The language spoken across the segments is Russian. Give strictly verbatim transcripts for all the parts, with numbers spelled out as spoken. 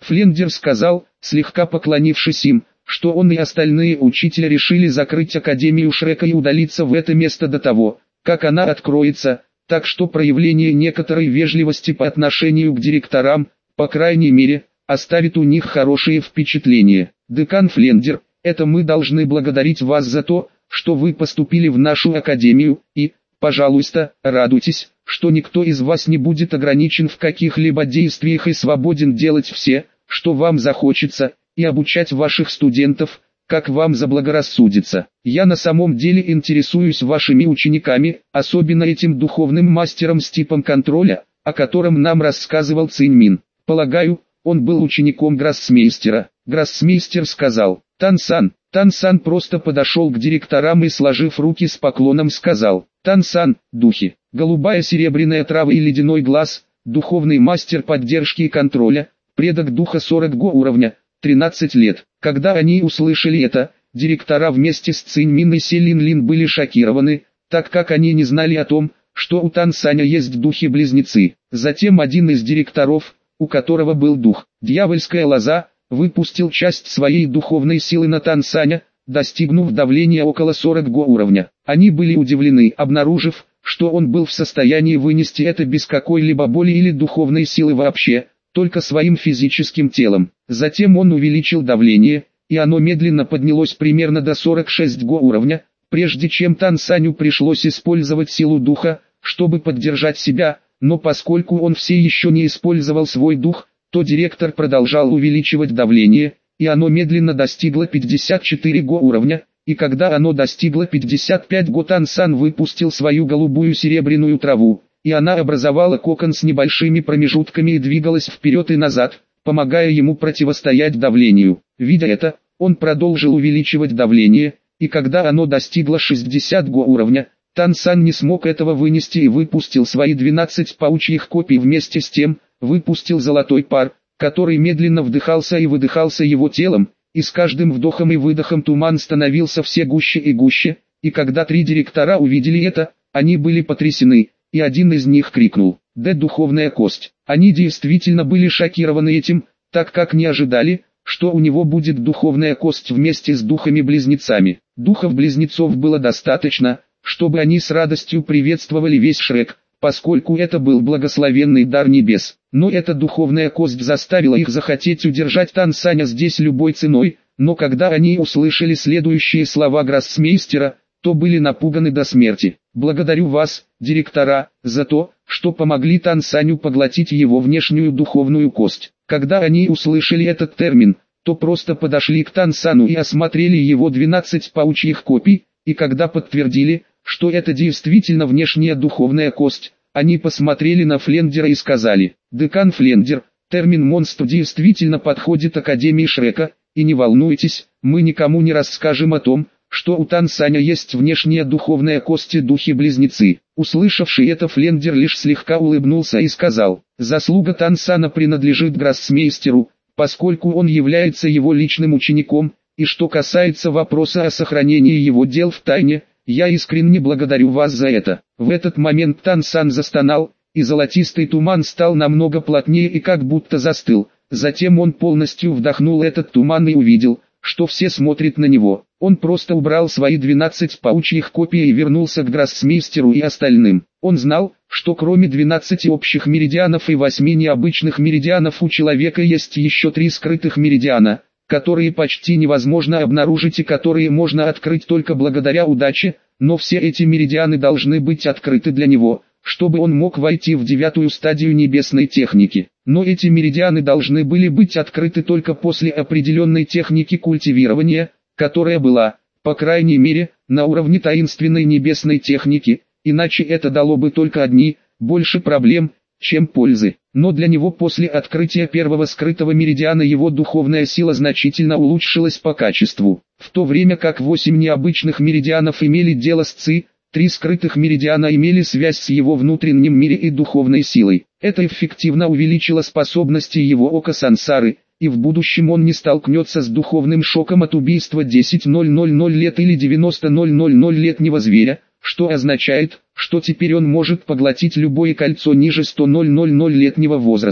Флендер сказал, слегка поклонившись им, что он и остальные учителя решили закрыть Академию Шрека и удалиться в это место до того, как она откроется, так что проявление некоторой вежливости по отношению к директорам, по крайней мере, оставит у них хорошее впечатление. Декан Флендер, это мы должны благодарить вас за то, что вы поступили в нашу Академию, и, пожалуйста, радуйтесь, что никто из вас не будет ограничен в каких-либо действиях и свободен делать все, что вам захочется, и обучать ваших студентов, как вам заблагорассудится. Я на самом деле интересуюсь вашими учениками, особенно этим духовным мастером с типом контроля, о котором нам рассказывал Циньмин. Полагаю, он был учеником Гроссмейстера. Гроссмейстер сказал, Тан-сан. Тан-сан просто подошел к директорам и, сложив руки с поклоном, сказал, Тан-сан, духи, голубая серебряная трава и ледяной глаз, духовный мастер поддержки и контроля, предок духа сорок го уровня, тринадцать лет. Когда они услышали это, директора вместе с Циньмин и Селин-Лин были шокированы, так как они не знали о том, что у Тан-саня есть духи-близнецы. Затем один из директоров, у которого был дух, дьявольская лоза, выпустил часть своей духовной силы на Тан-саня, достигнув давления около сорок го уровня. Они были удивлены, обнаружив, что он был в состоянии вынести это без какой-либо боли или духовной силы вообще, только своим физическим телом. Затем он увеличил давление, и оно медленно поднялось примерно до сорок шесть го уровня, прежде чем Тан-саню пришлось использовать силу духа, чтобы поддержать себя, но поскольку он все еще не использовал свой дух, то директор продолжал увеличивать давление, и оно медленно достигло пятьдесят четыре го уровня, и когда оно достигло пятьдесят пять го, Тан-сан выпустил свою голубую серебряную траву, и она образовала кокон с небольшими промежутками и двигалась вперед и назад, помогая ему противостоять давлению. Видя это, он продолжил увеличивать давление, и когда оно достигло шестидесятого го уровня, Тан-сан не смог этого вынести и выпустил свои двенадцать паучьих копий, вместе с тем, выпустил золотой пар, который медленно вдыхался и выдыхался его телом, и с каждым вдохом и выдохом туман становился все гуще и гуще, и когда три директора увидели это, они были потрясены, и один из них крикнул: «Да, духовная кость!». Они действительно были шокированы этим, так как не ожидали, что у него будет духовная кость вместе с духами-близнецами. Духов-близнецов было достаточно, чтобы они с радостью приветствовали весь Шрек, поскольку это был благословенный дар небес. Но эта духовная кость заставила их захотеть удержать Тан-саня здесь любой ценой, но когда они услышали следующие слова Гроссмейстера, то были напуганы до смерти. «Благодарю вас, директора, за то, что помогли Тан-саню поглотить его внешнюю духовную кость». Когда они услышали этот термин, то просто подошли к Тан-сану и осмотрели его двенадцать паучьих копий, и когда подтвердили, что это действительно внешняя духовная кость, они посмотрели на Флендера и сказали: «Декан Флендер, термин «монстр» действительно подходит Академии Шрека, и не волнуйтесь, мы никому не расскажем о том, что у Тан-саня есть внешняя духовная кость и духи-близнецы». Услышавший это, Флендер лишь слегка улыбнулся и сказал: «Заслуга Тан-сана принадлежит Гроссмейстеру, поскольку он является его личным учеником, и что касается вопроса о сохранении его дел в тайне, я искренне благодарю вас за это». В этот момент Тан-сан застонал, и золотистый туман стал намного плотнее и как будто застыл. Затем он полностью вдохнул этот туман и увидел, что все смотрят на него. Он просто убрал свои двенадцать паучьих копий и вернулся к Гроссмейстеру и остальным. Он знал, что кроме двенадцати общих меридианов и восьми необычных меридианов у человека есть еще три скрытых меридиана, которые почти невозможно обнаружить и которые можно открыть только благодаря удаче, но все эти меридианы должны быть открыты для него, чтобы он мог войти в девятую стадию небесной техники. Но эти меридианы должны были быть открыты только после определенной техники культивирования, которая была, по крайней мере, на уровне таинственной небесной техники, иначе это дало бы только одни, больше проблем, чем пользы. Но для него после открытия первого скрытого меридиана его духовная сила значительно улучшилась по качеству. В то время как восемь необычных меридианов имели дело с Ци, три скрытых меридиана имели связь с его внутренним миром и духовной силой. Это эффективно увеличило способности его ока сансары, и в будущем он не столкнется с духовным шоком от убийства десять тысяч лет или девяносто тысяч летнего зверя, что означает, что теперь он может поглотить любое кольцо ниже ста летнего возраста.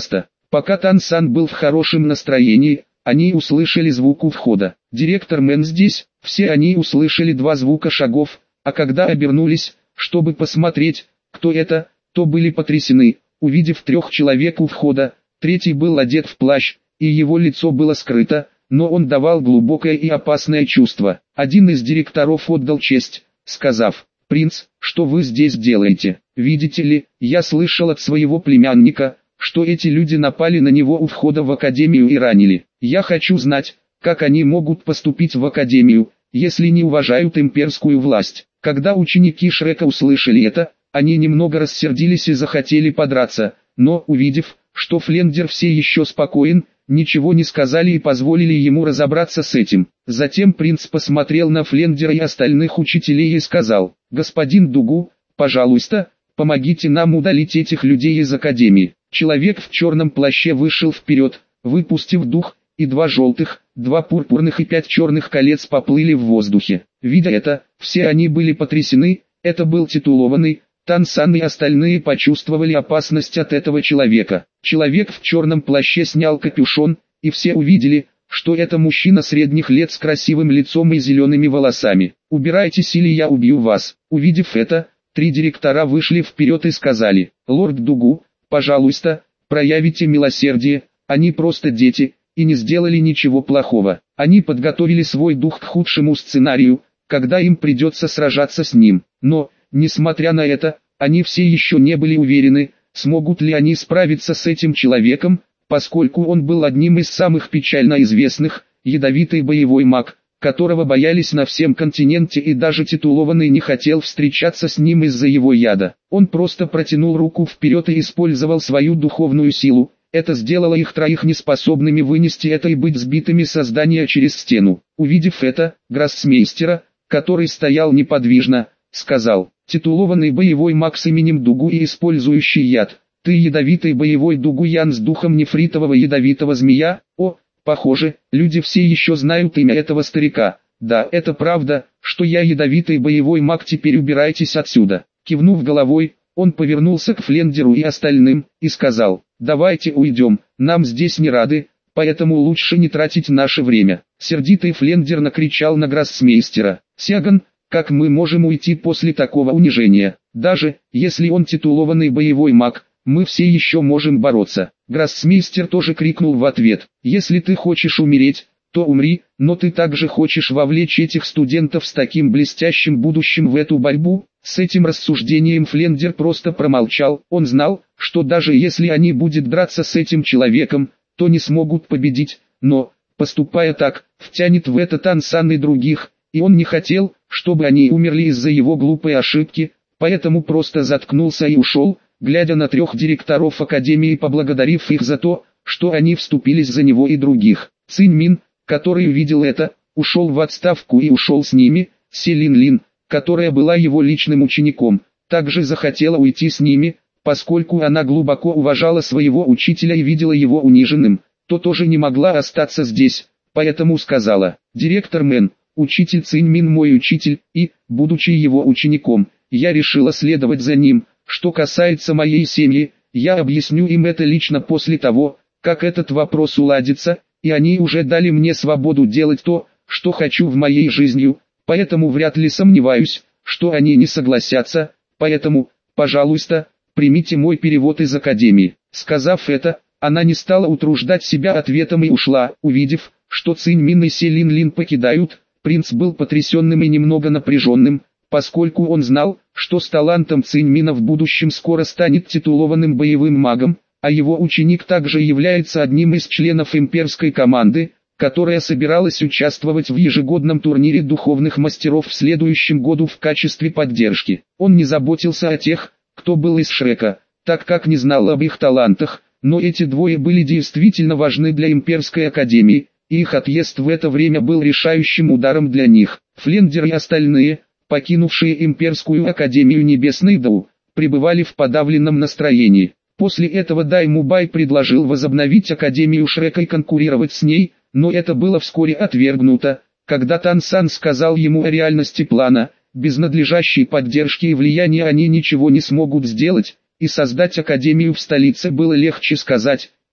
Пока Тан-сан был в хорошем настроении, они услышали звук у входа. Директор Мэн здесь, все они услышали два звука шагов, а когда обернулись, чтобы посмотреть, кто это, то были потрясены, увидев трех человек у входа. Третий был одет в плащ, и его лицо было скрыто, но он давал глубокое и опасное чувство. Один из директоров отдал честь, сказав: «Принц, что вы здесь делаете? Видите ли, я слышал от своего племянника, что эти люди напали на него у входа в академию и ранили. Я хочу знать, как они могут поступить в академию, если не уважают имперскую власть». Когда ученики Шрека услышали это, они немного рассердились и захотели подраться, но, увидев, что Флендер все еще спокоен, ничего не сказали и позволили ему разобраться с этим. Затем принц посмотрел на Флендера и остальных учителей и сказал: «Господин Дугу, пожалуйста, помогите нам удалить этих людей из академии». Человек в черном плаще вышел вперед, выпустив дух, и два желтых, два пурпурных и пять черных колец поплыли в воздухе. Видя это, все они были потрясены, это был титулованный. Тан-сан и остальные почувствовали опасность от этого человека. Человек в черном плаще снял капюшон, и все увидели, что это мужчина средних лет с красивым лицом и зелеными волосами. «Убирайтесь, или я убью вас». Увидев это, три директора вышли вперед и сказали: «Лорд Дугу, пожалуйста, проявите милосердие, они просто дети, и не сделали ничего плохого». Они подготовили свой дух к худшему сценарию, когда им придется сражаться с ним. Но, несмотря на это, они все еще не были уверены, смогут ли они справиться с этим человеком, поскольку он был одним из самых печально известных, ядовитый боевой маг, которого боялись на всем континенте, и даже титулованный не хотел встречаться с ним из-за его яда. Он просто протянул руку вперед и использовал свою духовную силу. Это сделало их троих неспособными вынести это и быть сбитыми со здания через стену. Увидев это, гроссмейстера, который стоял неподвижно, сказал: «Титулованный боевой маг с именем Дугу и использующий яд, ты ядовитый боевой Дугуян с духом нефритового ядовитого змея?» О, похоже, люди все еще знают имя этого старика. «Да, это правда, что я ядовитый боевой маг, теперь убирайтесь отсюда». Кивнув головой, он повернулся к Флендеру и остальным, и сказал: «Давайте уйдем, нам здесь не рады, поэтому лучше не тратить наше время». Сердитый Флендер накричал на гроссмейстера: «Сяган, как мы можем уйти после такого унижения? Даже, если он титулованный боевой маг, мы все еще можем бороться». Гроссмейстер тоже крикнул в ответ: «Если ты хочешь умереть, то умри, но ты также хочешь вовлечь этих студентов с таким блестящим будущим в эту борьбу?» С этим рассуждением Флендер просто промолчал. Он знал, что даже если они будут драться с этим человеком, то не смогут победить, но, поступая так, втянет в это Тан-сан и других, и он не хотел, чтобы они умерли из-за его глупой ошибки, поэтому просто заткнулся и ушел, глядя на трех директоров академии и поблагодарив их за то, что они вступились за него и других. Цинь Мин, который увидел это, ушел в отставку и ушел с ними. Селин Лин, которая была его личным учеником, также захотела уйти с ними, поскольку она глубоко уважала своего учителя и видела его униженным, то тоже не могла остаться здесь, поэтому сказала: «Директор Мэн, учитель Цинь Мин мой учитель, и, будучи его учеником, я решила следовать за ним. Что касается моей семьи, я объясню им это лично после того, как этот вопрос уладится, и они уже дали мне свободу делать то, что хочу в моей жизни, поэтому вряд ли сомневаюсь, что они не согласятся, поэтому, пожалуйста, примите мой перевод из академии». Сказав это, она не стала утруждать себя ответом и ушла. Увидев, что Цинь Мин и Селин Лин покидают, принц был потрясенным и немного напряженным, поскольку он знал, что с талантом Цинь Мина в будущем скоро станет титулованным боевым магом, а его ученик также является одним из членов имперской команды, которая собиралась участвовать в ежегодном турнире духовных мастеров в следующем году в качестве поддержки. Он не заботился о тех, кто был из Шрека, так как не знал об их талантах, но эти двое были действительно важны для имперской академии, и их отъезд в это время был решающим ударом для них. Флендер и остальные, покинувшие имперскую академию Небесный Дау, пребывали в подавленном настроении. После этого Дай Мубай предложил возобновить Академию Шрека и конкурировать с ней, но это было вскоре отвергнуто, когда Тан-сан сказал ему о реальности плана. Без надлежащей поддержки и влияния они ничего не смогут сделать, и создать Академию в столице было легче сказать,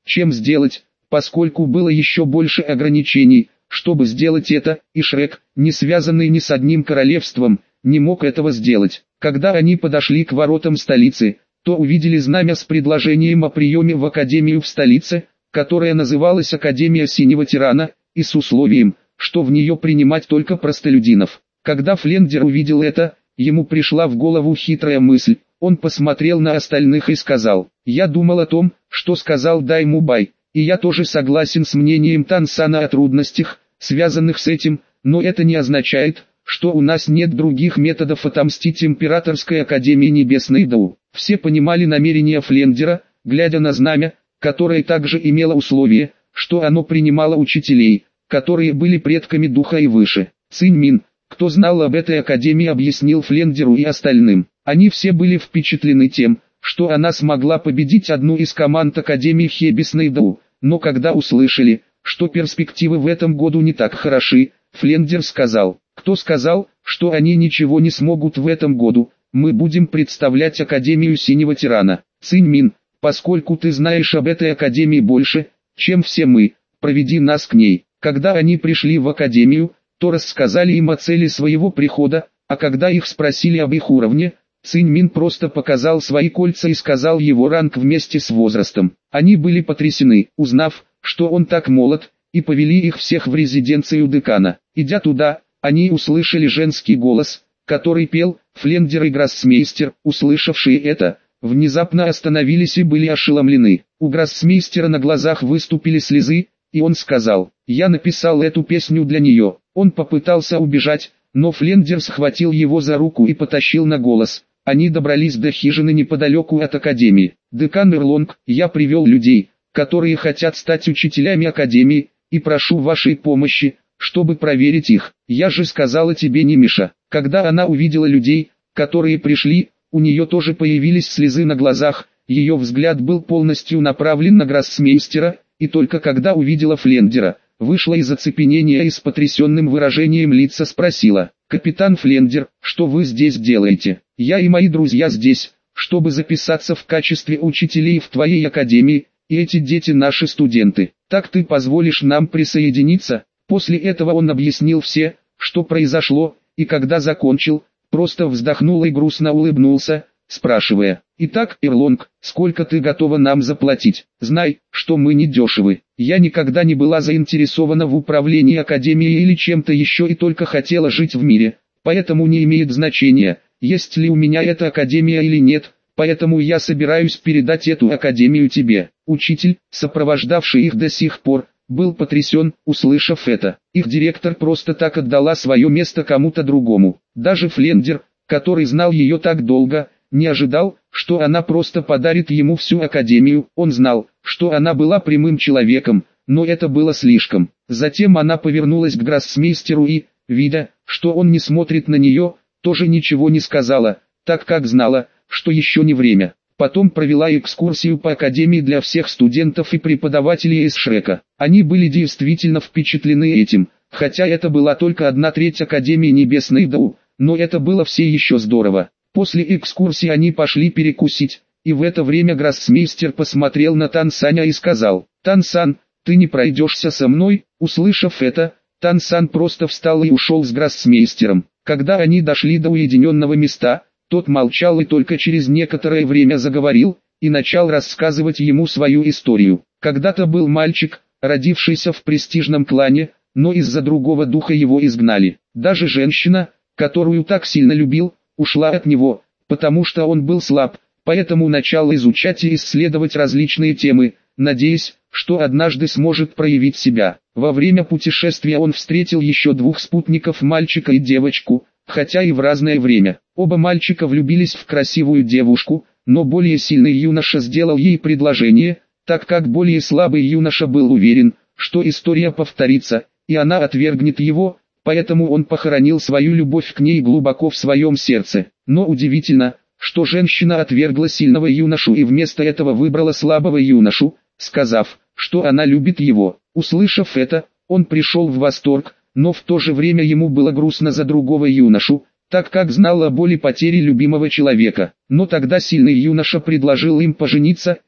чем сделать, поскольку было еще больше ограничений. Чтобы сделать это, и Шрек, не связанный ни с одним королевством, не мог этого сделать. Когда они подошли к воротам столицы, то увидели знамя с предложением о приеме в академию в столице, которая называлась Академия Синего Тирана, и с условием, что в нее принимать только простолюдинов. Когда Флендер увидел это, ему пришла в голову хитрая мысль. Он посмотрел на остальных и сказал: «Я думал о том, что сказал Даймубай, и я тоже согласен с мнением Тансана о трудностях, связанных с этим, но это не означает, что у нас нет других методов отомстить Императорской Академии Небесной Дау». Все понимали намерения Флендера, глядя на знамя, которое также имело условие, что оно принимало учителей, которые были предками духа и выше. Цинь Мин, кто знал об этой академии, объяснил Флендеру и остальным. Они все были впечатлены тем, что она смогла победить одну из команд Академии Небесной Дау, но когда услышали, что перспективы в этом году не так хороши, Флендер сказал: «Кто сказал, что они ничего не смогут в этом году? Мы будем представлять Академию Синего Тирана. Цинь Мин, поскольку ты знаешь об этой академии больше, чем все мы, проведи нас к ней». Когда они пришли в академию, то рассказали им о цели своего прихода, а когда их спросили об их уровне, Цинь Мин просто показал свои кольца и сказал его ранг вместе с возрастом. Они были потрясены, узнав, что он так молод, и повели их всех в резиденцию декана. Идя туда, они услышали женский голос, который пел. Флендер и Гроссмейстер, услышавшие это, внезапно остановились и были ошеломлены. У Гроссмейстера на глазах выступили слезы, и он сказал: «Я написал эту песню для нее». Он попытался убежать, но Флендер схватил его за руку и потащил на голос. Они добрались до хижины неподалеку от академии. «Декан Эрлонг, я привел людей, которые хотят стать учителями академии, и прошу вашей помощи, чтобы проверить их. Я же сказала тебе не Миша». Когда она увидела людей, которые пришли, у нее тоже появились слезы на глазах, ее взгляд был полностью направлен на Гроссмейстера, и только когда увидела Флендера, вышла из оцепенения и с потрясенным выражением лица спросила: «Капитан Флендер, что вы здесь делаете? Я и мои друзья здесь, чтобы записаться в качестве учителей в твоей академии, и эти дети наши студенты. Так ты позволишь нам присоединиться?» После этого он объяснил все, что произошло, и когда закончил, просто вздохнул и грустно улыбнулся, спрашивая: «Итак, Эрлонг, сколько ты готова нам заплатить? Знай, что мы не дешевы. Я никогда не была заинтересована в управлении академией или чем-то еще и только хотела жить в мире, поэтому не имеет значения, есть ли у меня эта академия или нет, поэтому я собираюсь передать эту академию тебе». Учитель, сопровождавший их до сих пор, был потрясен, услышав это. Их директор просто так отдала свое место кому-то другому. Даже Флендер, который знал ее так долго, не ожидал, что она просто подарит ему всю академию. Он знал, что она была прямым человеком, но это было слишком. Затем она повернулась к Гроссмейстеру и, видя, что он не смотрит на нее, тоже ничего не сказала, так как знала, что еще не время. Потом провела экскурсию по академии для всех студентов и преподавателей из Шрека. Они были действительно впечатлены этим, хотя это была только одна треть Академии Небесной Дау, но это было все еще здорово. После экскурсии они пошли перекусить, и в это время Гроссмейстер посмотрел на Тансаня и сказал: «Тансан, ты не пройдешься со мной?» Услышав это, Тансан просто встал и ушел с Гроссмейстером. Когда они дошли до уединенного места, тот молчал и только через некоторое время заговорил, и начал рассказывать ему свою историю. Когда-то был мальчик, родившийся в престижном клане, но из-за другого духа его изгнали. Даже женщина, которую так сильно любил, ушла от него, потому что он был слаб, поэтому начал изучать и исследовать различные темы, надеясь, что однажды сможет проявить себя. Во время путешествия он встретил еще двух спутников, мальчика и девочку, хотя и в разное время. Оба мальчика влюбились в красивую девушку, но более сильный юноша сделал ей предложение, так как более слабый юноша был уверен, что история повторится, и она отвергнет его, поэтому он похоронил свою любовь к ней глубоко в своем сердце. Но удивительно, что женщина отвергла сильного юношу и вместо этого выбрала слабого юношу, сказав, что она любит его. Услышав это, он пришел в восторг, но в то же время ему было грустно за другого юношу, так как знал о боли потери любимого человека. Но тогда сильный юноша предложил им пожениться,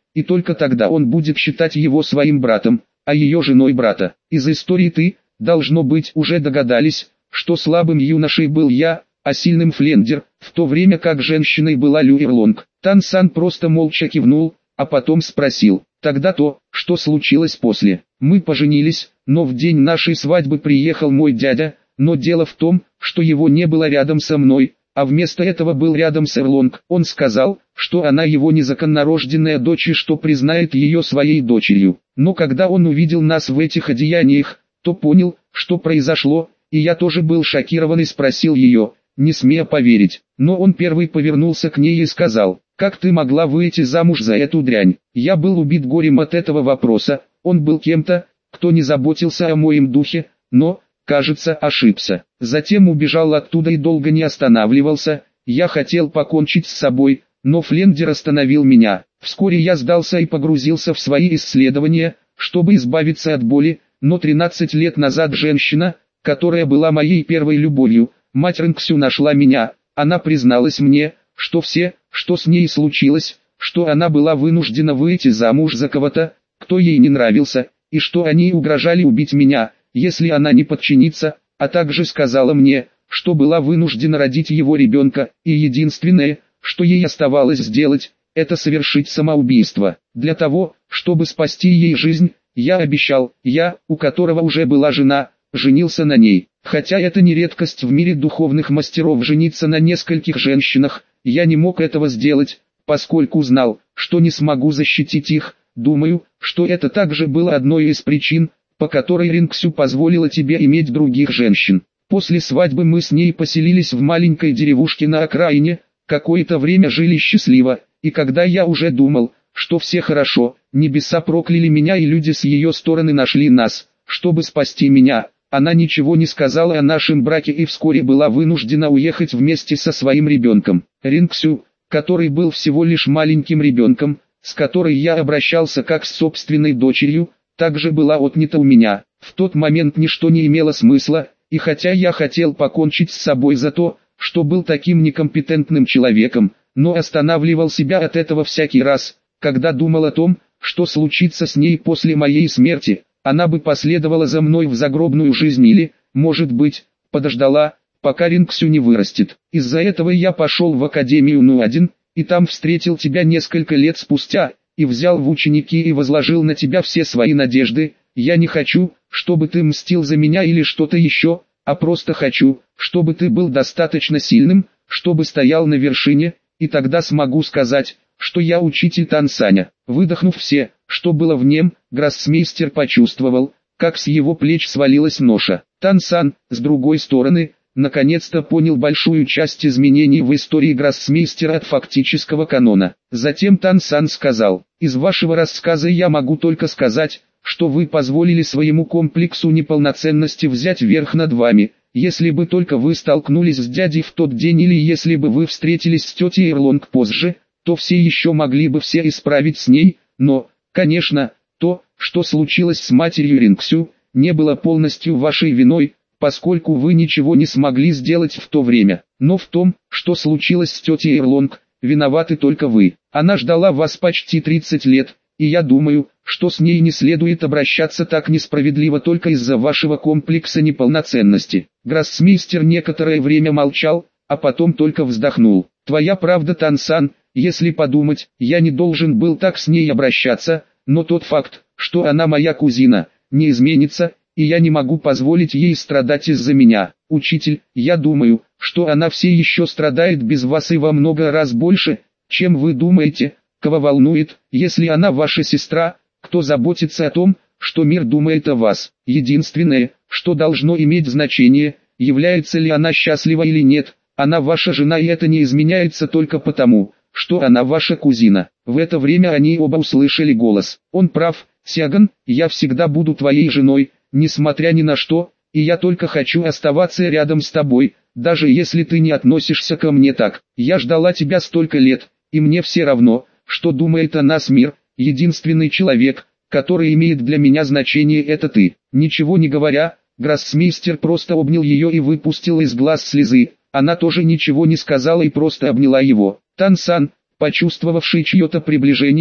и только тогда он будет считать его своим братом, а ее женой брата. Из истории ты, должно быть, уже догадались, что слабым юношей был я, а сильным Флендер, в то время как женщиной была Лю Ирлонг. Тан Сан просто молча кивнул, а потом спросил: тогда то, что случилось после. Мы поженились, но в день нашей свадьбы приехал мой дядя, но дело в том, что его не было рядом со мной, а вместо этого был рядом с Ирлонг. Он сказал, что она его незаконнорожденная дочь и что признает ее своей дочерью. Но когда он увидел нас в этих одеяниях, то понял, что произошло, и я тоже был шокирован и спросил ее, не смея поверить. Но он первый повернулся к ней и сказал: как ты могла выйти замуж за эту дрянь? Я был убит горем от этого вопроса. Он был кем-то, кто не заботился о моем духе, но, кажется, ошибся. Затем убежал оттуда и долго не останавливался. Я хотел покончить с собой, но Флендер остановил меня. Вскоре я сдался и погрузился в свои исследования, чтобы избавиться от боли, но тринадцать лет назад женщина, которая была моей первой любовью, мать Рэнксю, нашла меня. Она призналась мне, что все, что с ней случилось, что она была вынуждена выйти замуж за кого-то, кто ей не нравился, и что они угрожали убить меня, если она не подчинится, а также сказала мне, что была вынуждена родить его ребенка, и единственное, что ей оставалось сделать, это совершить самоубийство. Для того, чтобы спасти ей жизнь, я обещал, я, у которого уже была жена, женился на ней. Хотя это не редкость в мире духовных мастеров жениться на нескольких женщинах, я не мог этого сделать, поскольку знал, что не смогу защитить их. Думаю, что это также было одной из причин, по которой Ринксю позволила тебе иметь других женщин. После свадьбы мы с ней поселились в маленькой деревушке на окраине, какое-то время жили счастливо, и когда я уже думал, что все хорошо, небеса прокляли меня и люди с ее стороны нашли нас, чтобы спасти меня. Она ничего не сказала о нашем браке и вскоре была вынуждена уехать вместе со своим ребенком. Ринксю, который был всего лишь маленьким ребенком, с которой я обращался как с собственной дочерью, также была отнята у меня. В тот момент ничто не имело смысла, и хотя я хотел покончить с собой за то, что был таким некомпетентным человеком, но останавливал себя от этого всякий раз, когда думал о том, что случится с ней после моей смерти. Она бы последовала за мной в загробную жизнь или, может быть, подождала, пока Ринксю не вырастет. Из-за этого я пошел в Академию Ну один, и там встретил тебя несколько лет спустя, и взял в ученики и возложил на тебя все свои надежды. Я не хочу, чтобы ты мстил за меня или что-то еще, а просто хочу, чтобы ты был достаточно сильным, чтобы стоял на вершине, и тогда смогу сказать, что я учитель Тан Саня. Выдохнув все, что было в нем, гроссмейстер почувствовал, как с его плеч свалилась ноша. Тан Сан, с другой стороны, наконец-то понял большую часть изменений в истории гроссмейстера от фактического канона. Затем Тан Сан сказал: из вашего рассказа я могу только сказать, что вы позволили своему комплексу неполноценности взять верх над вами. Если бы только вы столкнулись с дядей в тот день или если бы вы встретились с тетей Ирлонг позже, то все еще могли бы все исправить с ней, но, конечно, то, что случилось с матерью Ринксю, не было полностью вашей виной, поскольку вы ничего не смогли сделать в то время. Но в том, что случилось с тетей Ирлонг, виноваты только вы. Она ждала вас почти тридцать лет, и я думаю, что с ней не следует обращаться так несправедливо только из-за вашего комплекса неполноценности. Гроссмейстер некоторое время молчал, а потом только вздохнул. Твоя правда, Тан Сан, если подумать, я не должен был так с ней обращаться, но тот факт, что она моя кузина, не изменится, и я не могу позволить ей страдать из-за меня. Учитель, я думаю, что она все еще страдает без вас и во много раз больше, чем вы думаете. Кого волнует, если она ваша сестра, кто заботится о том, что мир думает о вас? Единственное, что должно иметь значение, является ли она счастлива или нет. Она ваша жена, и это не изменяется только потому, что она ваша кузина. В это время они оба услышали голос. Он прав, Сяган, я всегда буду твоей женой, несмотря ни на что, и я только хочу оставаться рядом с тобой, даже если ты не относишься ко мне так. Я ждала тебя столько лет, и мне все равно, что думает о нас мир. Единственный человек, который имеет для меня значение, это ты. Ничего не говоря, гроссмейстер просто обнял ее и выпустил из глаз слезы. Она тоже ничего не сказала и просто обняла его. Тан Сан, почувствовавший чье-то приближение,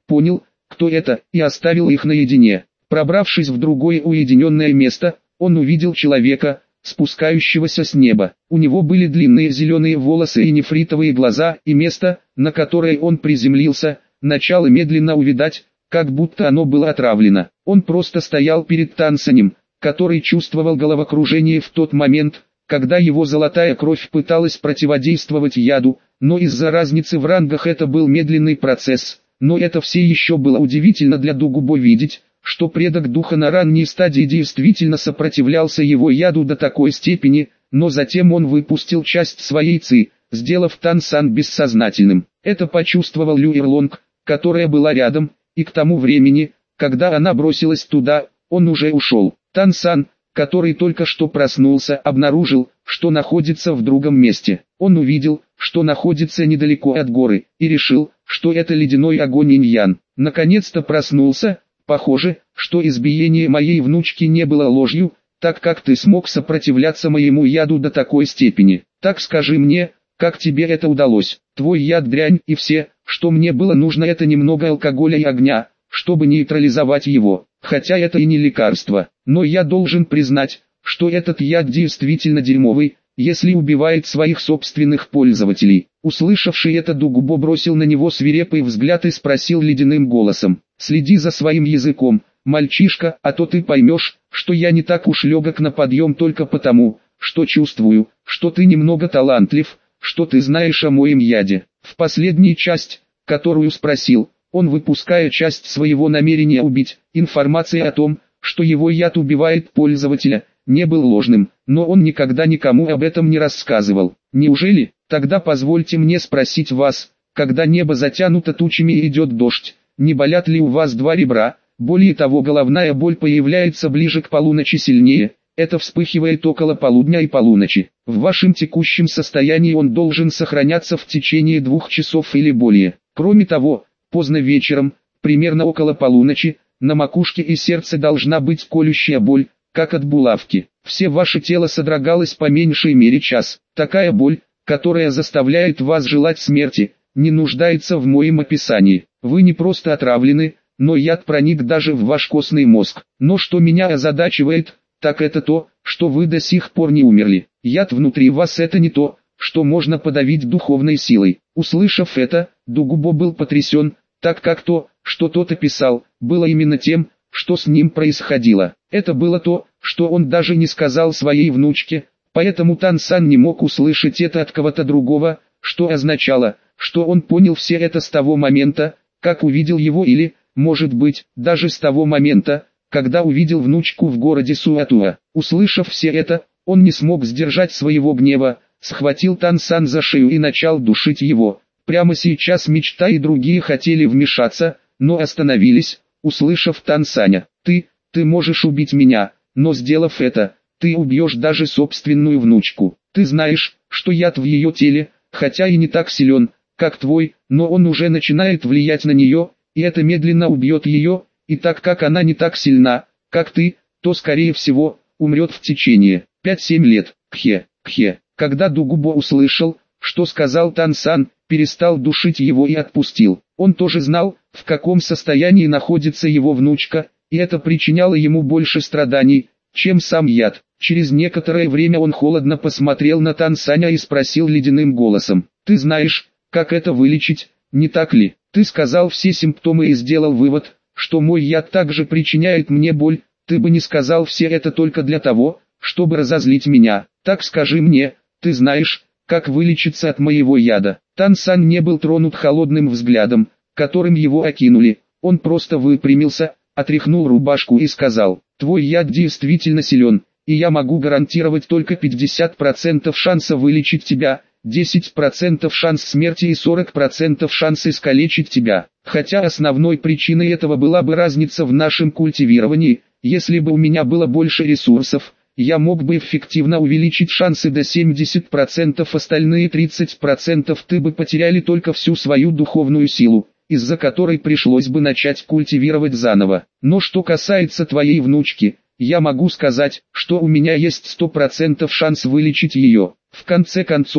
понял, кто это, и оставил их наедине. Пробравшись в другое уединенное место, он увидел человека, спускающегося с неба. У него были длинные зеленые волосы и нефритовые глаза, и место, на которое он приземлился, начало медленно увядать, как будто оно было отравлено. Он просто стоял перед Тансанем, который чувствовал головокружение в тот момент, когда его золотая кровь пыталась противодействовать яду, но из-за разницы в рангах это был медленный процесс. Но это все еще было удивительно для Дугубо видеть, что предок духа на ранней стадии действительно сопротивлялся его яду до такой степени, но затем он выпустил часть своей ци, сделав Тансан бессознательным. Это почувствовал Люэрлонг, которая была рядом, и к тому времени, когда она бросилась туда, он уже ушел. Тансан, который только что проснулся, обнаружил, что находится в другом месте. Он увидел, что находится недалеко от горы, и решил, что это ледяной огонь инь-ян. Наконец-то проснулся. Похоже, что избиение моей внучки не было ложью, так как ты смог сопротивляться моему яду до такой степени. Так скажи мне, как тебе это удалось? Твой яд дрянь, и все, что мне было нужно, это немного алкоголя и огня, чтобы нейтрализовать его. Хотя это и не лекарство, но я должен признать, что этот яд действительно дерьмовый, если убивает своих собственных пользователей. Услышавший это, Дугубо бросил на него свирепый взгляд и спросил ледяным голосом: «Следи за своим языком, мальчишка, а то ты поймешь, что я не так уж легок на подъем только потому, что чувствую, что ты немного талантлив, что ты знаешь о моем яде». В последней часть, которую спросил, он, выпуская часть своего намерения убить, информация о том, что его яд убивает пользователя, не был ложным, но он никогда никому об этом не рассказывал. Неужели? Тогда позвольте мне спросить вас, когда небо затянуто тучами и идет дождь, не болят ли у вас два ребра? Более того, головная боль появляется ближе к полуночи сильнее, это вспыхивает около полудня и полуночи. В вашем текущем состоянии он должен сохраняться в течение двух часов или более. Кроме того, поздно вечером, примерно около полуночи, на макушке и сердце должна быть колющая боль, как от булавки. Все ваше тело содрогалось по меньшей мере час. Такая боль, которая заставляет вас желать смерти, не нуждается в моем описании. Вы не просто отравлены, но яд проник даже в ваш костный мозг. Но что меня озадачивает, так это то, что вы до сих пор не умерли. Яд внутри вас — это не то, что можно подавить духовной силой. Услышав это, Дугубо был потрясен, так как то, что тот описал, было именно тем, что с ним происходило. Это было то, что он даже не сказал своей внучке, поэтому Тансан не мог услышать это от кого-то другого, что означало, что он понял все это с того момента, как увидел его, или, может быть, даже с того момента, когда увидел внучку в городе Суатуа. Услышав все это, он не смог сдержать своего гнева, схватил Тансан за шею и начал душить его. Прямо сейчас Мечта и другие хотели вмешаться, но остановились, услышав Тансаня. «Ты, ты можешь убить меня, но сделав это, ты убьешь даже собственную внучку. Ты знаешь, что яд в ее теле, хотя и не так силен, как твой, но он уже начинает влиять на нее, и это медленно убьет ее, и так как она не так сильна, как ты, то скорее всего, умрет в течение пяти-семи лет». Кхе, кхе. Когда Дугубо услышал, что сказал Тансан, перестал душить его и отпустил. Он тоже знал, в каком состоянии находится его внучка, и это причиняло ему больше страданий, чем сам яд. Через некоторое время он холодно посмотрел на Тансаня и спросил ледяным голосом: «Ты знаешь, как это вылечить, не так ли? Ты сказал все симптомы и сделал вывод, что мой яд также причиняет мне боль. Ты бы не сказал все это только для того, чтобы разозлить меня. Так скажи мне, ты знаешь, как вылечиться от моего яда?» Тансан не был тронут холодным взглядом, которым его окинули. Он просто выпрямился, отряхнул рубашку и сказал: «Твой яд действительно силен, и я могу гарантировать только пятьдесят процентов шанса вылечить тебя, десять процентов шанс смерти и сорок процентов шанс искалечить тебя. Хотя основной причиной этого была бы разница в нашем культивировании. Если бы у меня было больше ресурсов, я мог бы эффективно увеличить шансы до семидесяти процентов, остальные тридцать процентов ты бы потеряли только всю свою духовную силу, из-за которой пришлось бы начать культивировать заново. Но что касается твоей внучки, я могу сказать, что у меня есть сто процентов шанс вылечить ее. В конце концов,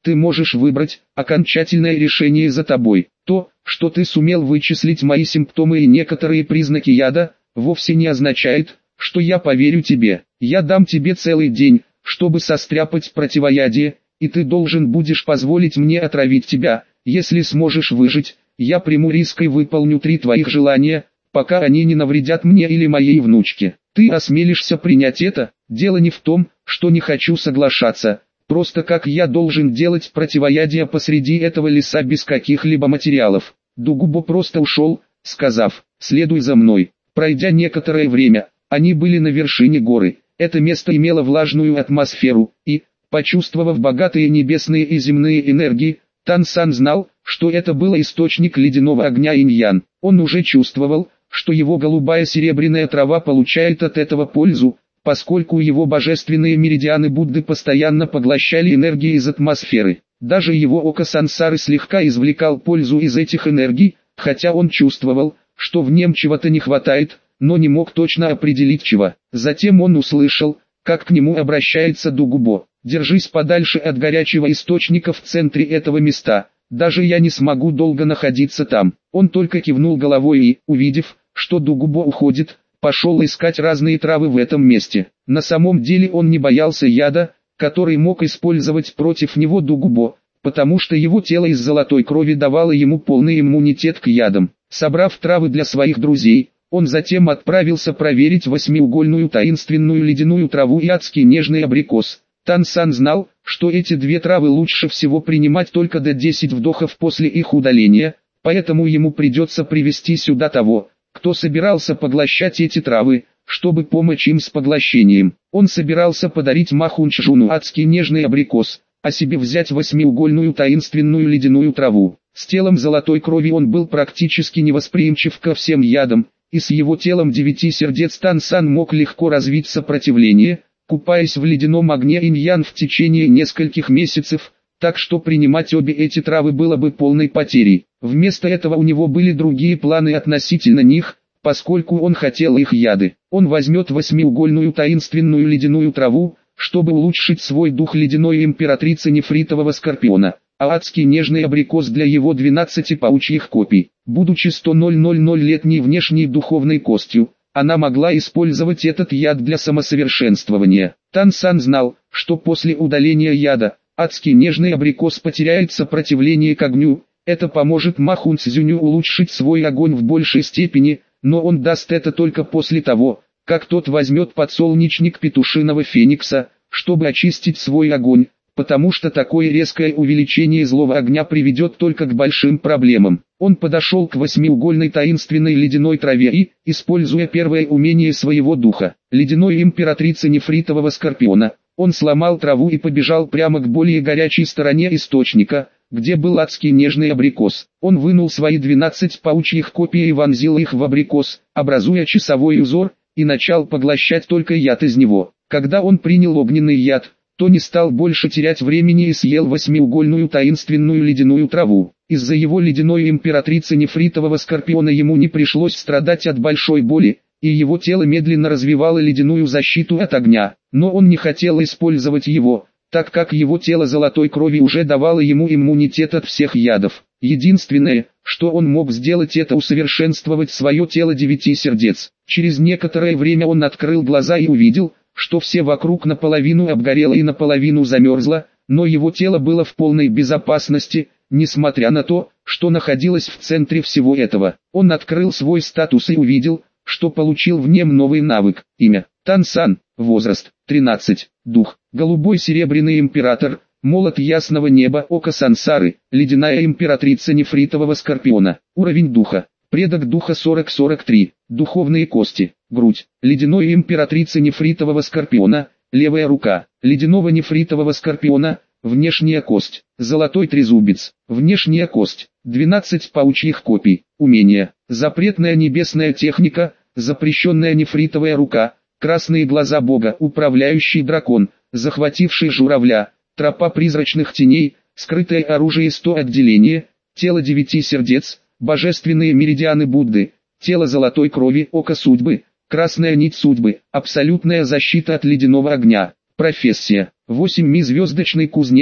ты можешь выбрать, окончательное решение за тобой. То, что ты сумел вычислить мои симптомы и некоторые признаки яда, вовсе не означает, что я поверю тебе. Я дам тебе целый день, чтобы состряпать противоядие, и ты должен будешь позволить мне отравить тебя. Если сможешь выжить, я приму риск и выполню три твоих желания, пока они не навредят мне или моей внучке. Ты осмелишься принять это? Дело не в том, что не хочу соглашаться. Просто как я должен делать противоядие посреди этого леса без каких-либо материалов? Дугубо просто ушел, сказав: «Следуй за мной». Пройдя некоторое время, они были на вершине горы. Это место имело влажную атмосферу, и, почувствовав богатые небесные и земные энергии, Тан Сан знал, что это был источник ледяного огня инь-ян. Он уже чувствовал, что его голубая серебряная трава получает от этого пользу, поскольку его божественные меридианы Будды постоянно поглощали энергии из атмосферы. Даже его око сансары слегка извлекал пользу из этих энергий, хотя он чувствовал, что в нем чего-то не хватает, но не мог точно определить чего. Затем он услышал, как к нему обращается Дугубо: «Держись подальше от горячего источника в центре этого места, даже я не смогу долго находиться там». Он только кивнул головой и, увидев, что Дугубо уходит, пошел искать разные травы в этом месте. На самом деле он не боялся яда, который мог использовать против него Дугубо, потому что его тело из золотой крови давало ему полный иммунитет к ядам. Собрав травы для своих друзей, он затем отправился проверить восьмиугольную таинственную ледяную траву и адский нежный абрикос. Тан Сан знал, что эти две травы лучше всего принимать только до десяти вдохов после их удаления, поэтому ему придется привести сюда того, кто собирался поглощать эти травы, чтобы помочь им с поглощением. Он собирался подарить Махунчжуну адский нежный абрикос, а себе взять восьмиугольную таинственную ледяную траву. С телом золотой крови он был практически невосприимчив ко всем ядам, и с его телом девяти сердец Тан Сан мог легко развить сопротивление, купаясь в ледяном огне инь-ян в течение нескольких месяцев, так что принимать обе эти травы было бы полной потерей. Вместо этого у него были другие планы относительно них, поскольку он хотел их яды. Он возьмет восьмиугольную таинственную ледяную траву, чтобы улучшить свой дух ледяной императрицы нефритового скорпиона, а адский нежный абрикос для его двенадцати паучьих копий. Будучи сто-летней внешней духовной костью, она могла использовать этот яд для самосовершенствования. Тан Сан знал, что после удаления яда, адский нежный абрикос потеряет сопротивление к огню. Это поможет Махун Цзюню улучшить свой огонь в большей степени, но он даст это только после того, как тот возьмет подсолнечник петушиного феникса, чтобы очистить свой огонь, потому что такое резкое увеличение злого огня приведет только к большим проблемам. Он подошел к восьмиугольной таинственной ледяной траве и, используя первое умение своего духа, ледяной императрицы нефритового скорпиона, он сломал траву и побежал прямо к более горячей стороне источника, где был адский нежный абрикос. Он вынул свои двенадцать паучьих копий и вонзил их в абрикос, образуя часовой узор, и начал поглощать только яд из него. Когда он принял огненный яд, то не стал больше терять времени и съел восьмиугольную таинственную ледяную траву. Из-за его ледяной императрицы нефритового скорпиона ему не пришлось страдать от большой боли, и его тело медленно развивало ледяную защиту от огня. Но он не хотел использовать его, так как его тело золотой крови уже давало ему иммунитет от всех ядов. Единственное, что он мог сделать, это усовершенствовать свое тело девяти сердец. Через некоторое время он открыл глаза и увидел, что все вокруг наполовину обгорело и наполовину замерзло, но его тело было в полной безопасности, несмотря на то, что находилось в центре всего этого. Он открыл свой статус и увидел, что получил в нем новый навык. Имя: Тан Сан, возраст тринадцать, дух: голубой серебряный император, молот ясного неба, око сансары, ледяная императрица нефритового скорпиона. Уровень духа: предок духа сорок сорок три, духовные кости, грудь, ледяной императрицы нефритового скорпиона, левая рука, ледяного нефритового скорпиона, внешняя кость, золотой трезубец, внешняя кость, двенадцать паучьих копий. Умение: запретная небесная техника, запрещенная нефритовая рука, красные глаза бога, управляющий дракон, захвативший журавля, тропа призрачных теней, скрытое оружие сто отделение, тело девяти сердец, божественные меридианы Будды, тело золотой крови, око судьбы, красная нить судьбы, абсолютная защита от ледяного огня. Профессия: восьмизвездочный кузнец,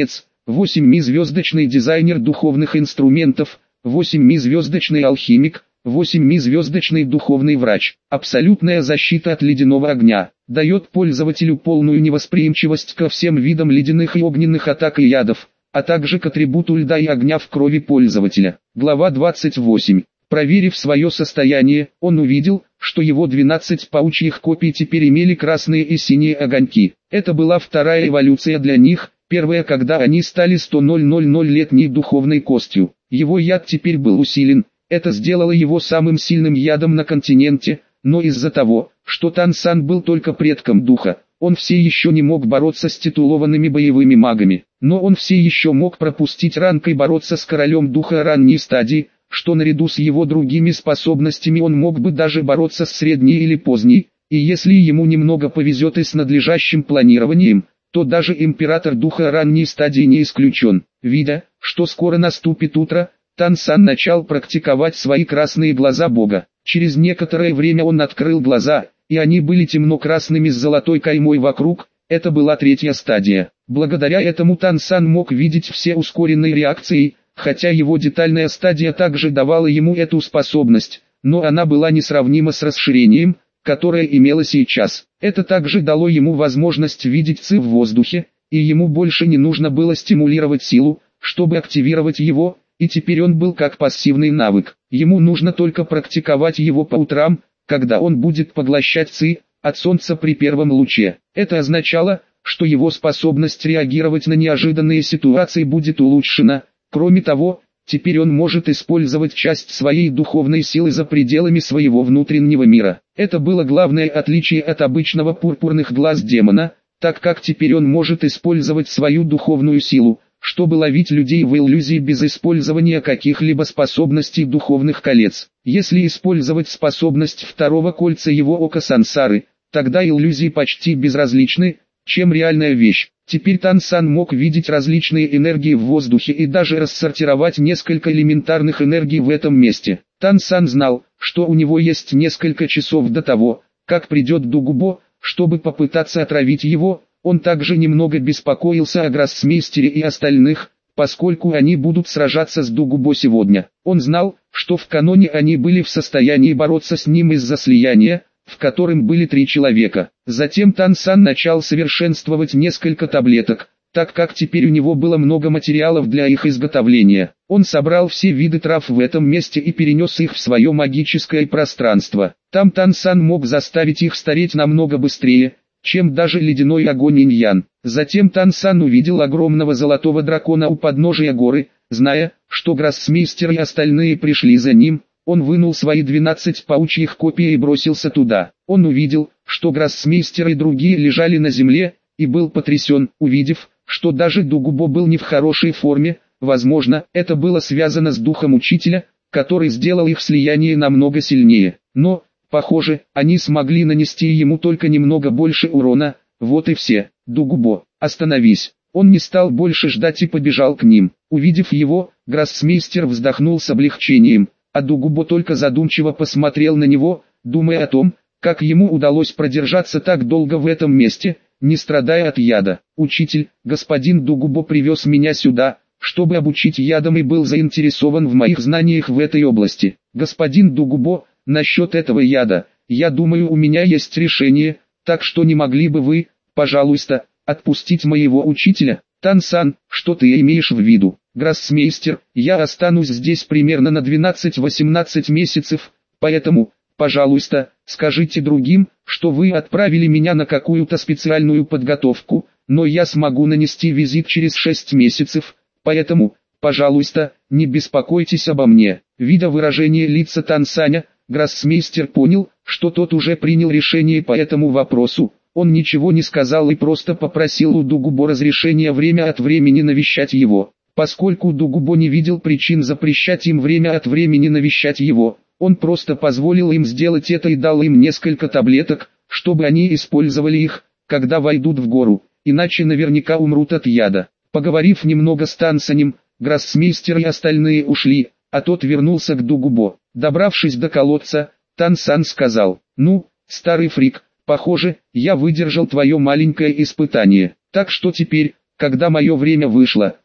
восемь ми-звездочный дизайнер духовных инструментов, восемь ми-звездочный алхимик, восемь ми-звездочный духовный врач. Абсолютная защита от ледяного огня. Дает пользователю полную невосприимчивость ко всем видам ледяных и огненных атак и ядов, а также к атрибуту льда и огня в крови пользователя. Глава двадцать восемь. Проверив свое состояние, он увидел, что его двенадцать паучьих копий теперь имели красные и синие огоньки. Это была вторая эволюция для них, первая, когда они стали сто летней духовной костью. Его яд теперь был усилен, это сделало его самым сильным ядом на континенте, но из-за того, что Тансан был только предком духа, он все еще не мог бороться с титулованными боевыми магами. Но он все еще мог пропустить ранг и бороться с королем духа ранней стадии, что наряду с его другими способностями он мог бы даже бороться с средней или поздней, и если ему немного повезет и с надлежащим планированием, то даже император духа ранней стадии не исключен. Видя, что скоро наступит утро, Тансан начал практиковать свои красные глаза бога. Через некоторое время он открыл глаза, и они были темно-красными с золотой каймой вокруг, это была третья стадия. Благодаря этому Тансан мог видеть все ускоренные реакции, хотя его детальная стадия также давала ему эту способность, но она была несравнима с расширением, которое имело сейчас. Это также дало ему возможность видеть ци в воздухе, и ему больше не нужно было стимулировать силу, чтобы активировать его, и теперь он был как пассивный навык. Ему нужно только практиковать его по утрам, когда он будет поглощать ци от солнца при первом луче. Это означало, что его способность реагировать на неожиданные ситуации будет улучшена. Кроме того, теперь он может использовать часть своей духовной силы за пределами своего внутреннего мира. Это было главное отличие от обычного пурпурных глаз демона, так как теперь он может использовать свою духовную силу, чтобы ловить людей в иллюзии без использования каких-либо способностей духовных колец. Если использовать способность второго кольца его ока сансары, тогда иллюзии почти безразличны, чем реальная вещь. Теперь Тансан мог видеть различные энергии в воздухе и даже рассортировать несколько элементарных энергий в этом месте. Тансан знал, что у него есть несколько часов до того, как придет Дугубо, чтобы попытаться отравить его. Он также немного беспокоился о Гроссмейстере и остальных, поскольку они будут сражаться с Дугубо сегодня. Он знал, что в каноне они были в состоянии бороться с ним из-за слияния, в котором были три человека. Затем Тансан начал совершенствовать несколько таблеток, так как теперь у него было много материалов для их изготовления. Он собрал все виды трав в этом месте и перенес их в свое магическое пространство. Там Тансан мог заставить их стареть намного быстрее, чем даже ледяной огонь иньян. Затем Тансан увидел огромного золотого дракона у подножия горы, зная, что Гроссмейстер и остальные пришли за ним. Он вынул свои двенадцать паучьих копий и бросился туда. Он увидел, что Гроссмейстер и другие лежали на земле, и был потрясен, увидев, что даже Дугубо был не в хорошей форме. Возможно, это было связано с духом учителя, который сделал их слияние намного сильнее. Но, похоже, они смогли нанести ему только немного больше урона. Вот и все. Дугубо, остановись. Он не стал больше ждать и побежал к ним. Увидев его, Гроссмейстер вздохнул с облегчением, а Дугубо только задумчиво посмотрел на него, думая о том, как ему удалось продержаться так долго в этом месте, не страдая от яда. «Учитель, господин Дугубо привез меня сюда, чтобы обучить ядом и был заинтересован в моих знаниях в этой области. Господин Дугубо, насчет этого яда, я думаю, у меня есть решение, так что не могли бы вы, пожалуйста, отпустить моего учителя?» «Тансан, что ты имеешь в виду?» «Гроссмейстер, я останусь здесь примерно на двенадцать-восемнадцать месяцев, поэтому, пожалуйста, скажите другим, что вы отправили меня на какую-то специальную подготовку, но я смогу нанести визит через шесть месяцев, поэтому, пожалуйста, не беспокойтесь обо мне». Видя выражение лица Тансаня, Гроссмейстер понял, что тот уже принял решение по этому вопросу. Он ничего не сказал и просто попросил у Дугубо разрешения время от времени навещать его. Поскольку Дугубо не видел причин запрещать им время от времени навещать его, он просто позволил им сделать это и дал им несколько таблеток, чтобы они использовали их, когда войдут в гору, иначе наверняка умрут от яда. Поговорив немного с Тансанем, Гроссмейстер и остальные ушли, а тот вернулся к Дугубо. Добравшись до колодца, Тансан сказал: «Ну, старый фрик, похоже, я выдержал твое маленькое испытание, так что теперь, когда мое время вышло,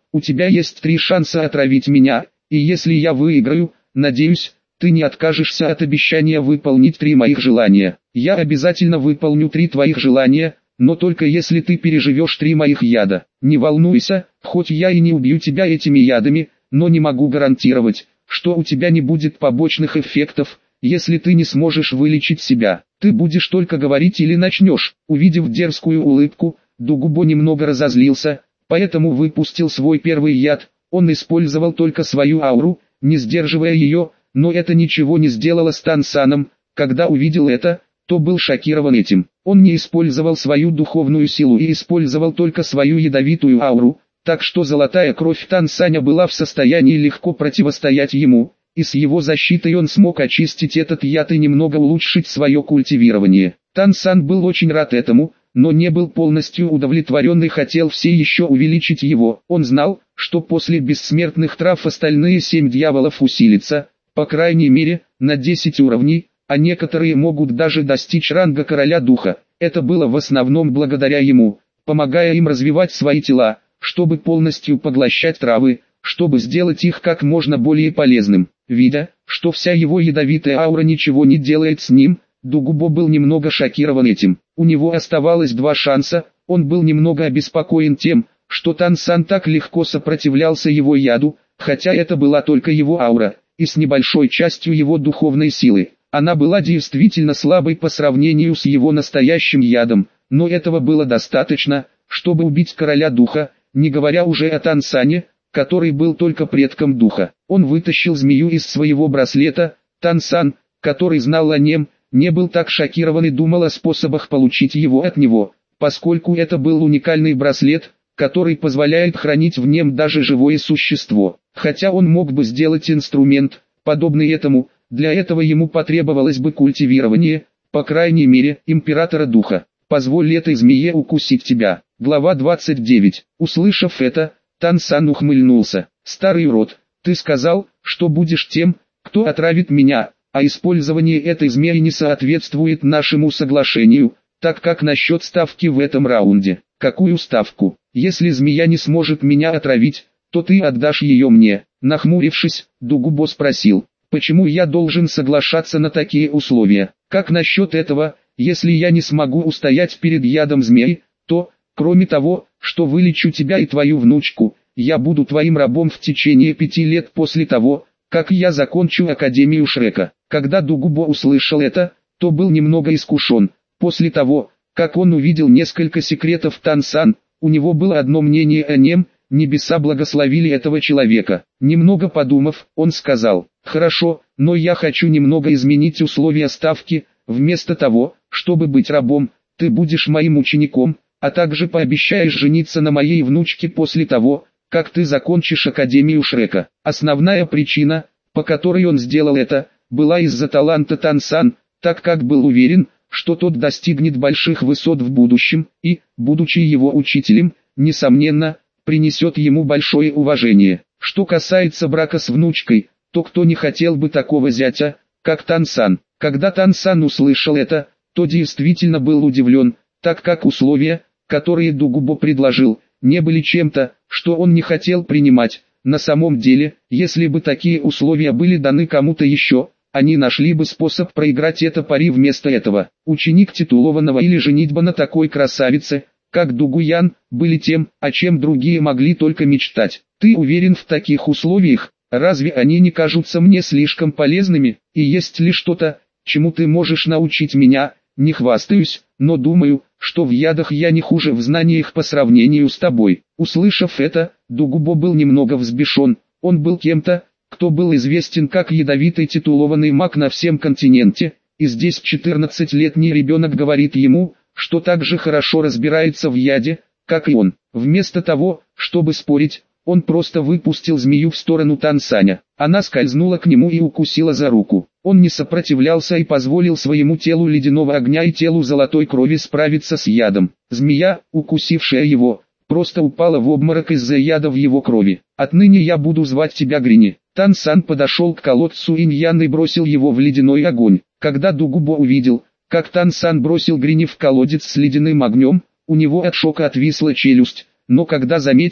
у тебя есть три шанса отравить меня, и если я выиграю, надеюсь, ты не откажешься от обещания выполнить три моих желания. Я обязательно выполню три твоих желания, но только если ты переживешь три моих яда. Не волнуйся, хоть я и не убью тебя этими ядами, но не могу гарантировать, что у тебя не будет побочных эффектов, если ты не сможешь вылечить себя. Ты будешь только говорить или начнешь. Увидев дерзкую улыбку, Дугубо немного разозлился, поэтому выпустил свой первый яд. Он использовал только свою ауру, не сдерживая ее, но это ничего не сделало с Тансаном. Когда увидел это, то был шокирован этим. Он не использовал свою духовную силу и использовал только свою ядовитую ауру, так что золотая кровь Тансаня была в состоянии легко противостоять ему, и с его защитой он смог очистить этот яд и немного улучшить свое культивирование. Тансан был очень рад этому, но не был полностью удовлетворен и хотел все еще увеличить его. Он знал, что после бессмертных трав остальные семь дьяволов усилятся, по крайней мере, на десять уровней, а некоторые могут даже достичь ранга короля духа. Это было в основном благодаря ему, помогая им развивать свои тела, чтобы полностью поглощать травы, чтобы сделать их как можно более полезным. Видя, что вся его ядовитая аура ничего не делает с ним, Дугубо был немного шокирован этим. У него оставалось два шанса, он был немного обеспокоен тем, что Тансан так легко сопротивлялся его яду, хотя это была только его аура, и с небольшой частью его духовной силы. Она была действительно слабой по сравнению с его настоящим ядом, но этого было достаточно, чтобы убить короля духа, не говоря уже о Тансане, который был только предком духа. Он вытащил змею из своего браслета. Тансан, который знал о нем, не был так шокирован и думал о способах получить его от него, поскольку это был уникальный браслет, который позволяет хранить в нем даже живое существо. Хотя он мог бы сделать инструмент, подобный этому, для этого ему потребовалось бы культивирование, по крайней мере, императора духа. «Позволь этой змее укусить тебя». Глава двадцать девять. Услышав это, Тансан ухмыльнулся. «Старый урод, ты сказал, что будешь тем, кто отравит меня, а использование этой змеи не соответствует нашему соглашению, так как насчет ставки в этом раунде». «Какую ставку? Если змея не сможет меня отравить, то ты отдашь ее мне». Нахмурившись, Дугубо спросил, «Почему я должен соглашаться на такие условия? Как насчет этого, если я не смогу устоять перед ядом змеи, то, кроме того, что вылечу тебя и твою внучку, я буду твоим рабом в течение пяти лет после того, как я закончу Академию Шрека». Когда Дугубо услышал это, то был немного искушен. После того, как он увидел несколько секретов Тансан, у него было одно мнение о нем: небеса благословили этого человека. Немного подумав, он сказал, «Хорошо, но я хочу немного изменить условия ставки. Вместо того, чтобы быть рабом, ты будешь моим учеником, а также пообещаешь жениться на моей внучке после того, как ты закончишь Академию Шрека». Основная причина, по которой он сделал это, была из-за таланта Тансан, так как был уверен, что тот достигнет больших высот в будущем, и, будучи его учителем, несомненно, принесет ему большое уважение. Что касается брака с внучкой, то кто не хотел бы такого зятя, как Тансан? Когда Тансан услышал это, то действительно был удивлен, так как условия, которые Дугубо предложил, не были чем-то, что он не хотел принимать. На самом деле, если бы такие условия были даны кому-то еще, они нашли бы способ проиграть это пари вместо этого. Ученик титулованного или женитьба на такой красавице, как Дугуян, были тем, о чем другие могли только мечтать. Ты уверен в таких условиях? Разве они не кажутся мне слишком полезными? И есть ли что-то, чему ты можешь научить меня? Не хвастаюсь, но думаю, что в ядах я не хуже в знаниях по сравнению с тобой. Услышав это, Дугубо был немного взбешен. Он был кем-то, кто был известен как ядовитый титулованный маг на всем континенте, и здесь четырнадцатилетний ребенок говорит ему, что так же хорошо разбирается в яде, как и он. Вместо того, чтобы спорить, он просто выпустил змею в сторону Тансаня. Она скользнула к нему и укусила за руку. Он не сопротивлялся и позволил своему телу ледяного огня и телу золотой крови справиться с ядом. Змея, укусившая его, просто упала в обморок из-за яда в его крови. «Отныне я буду звать тебя Грини». Тансан подошел к колодцу Иньян и бросил его в ледяной огонь. Когда Дугубо увидел, как Тансан бросил Грини в колодец с ледяным огнем, у него от шока отвисла челюсть, но когда заметил,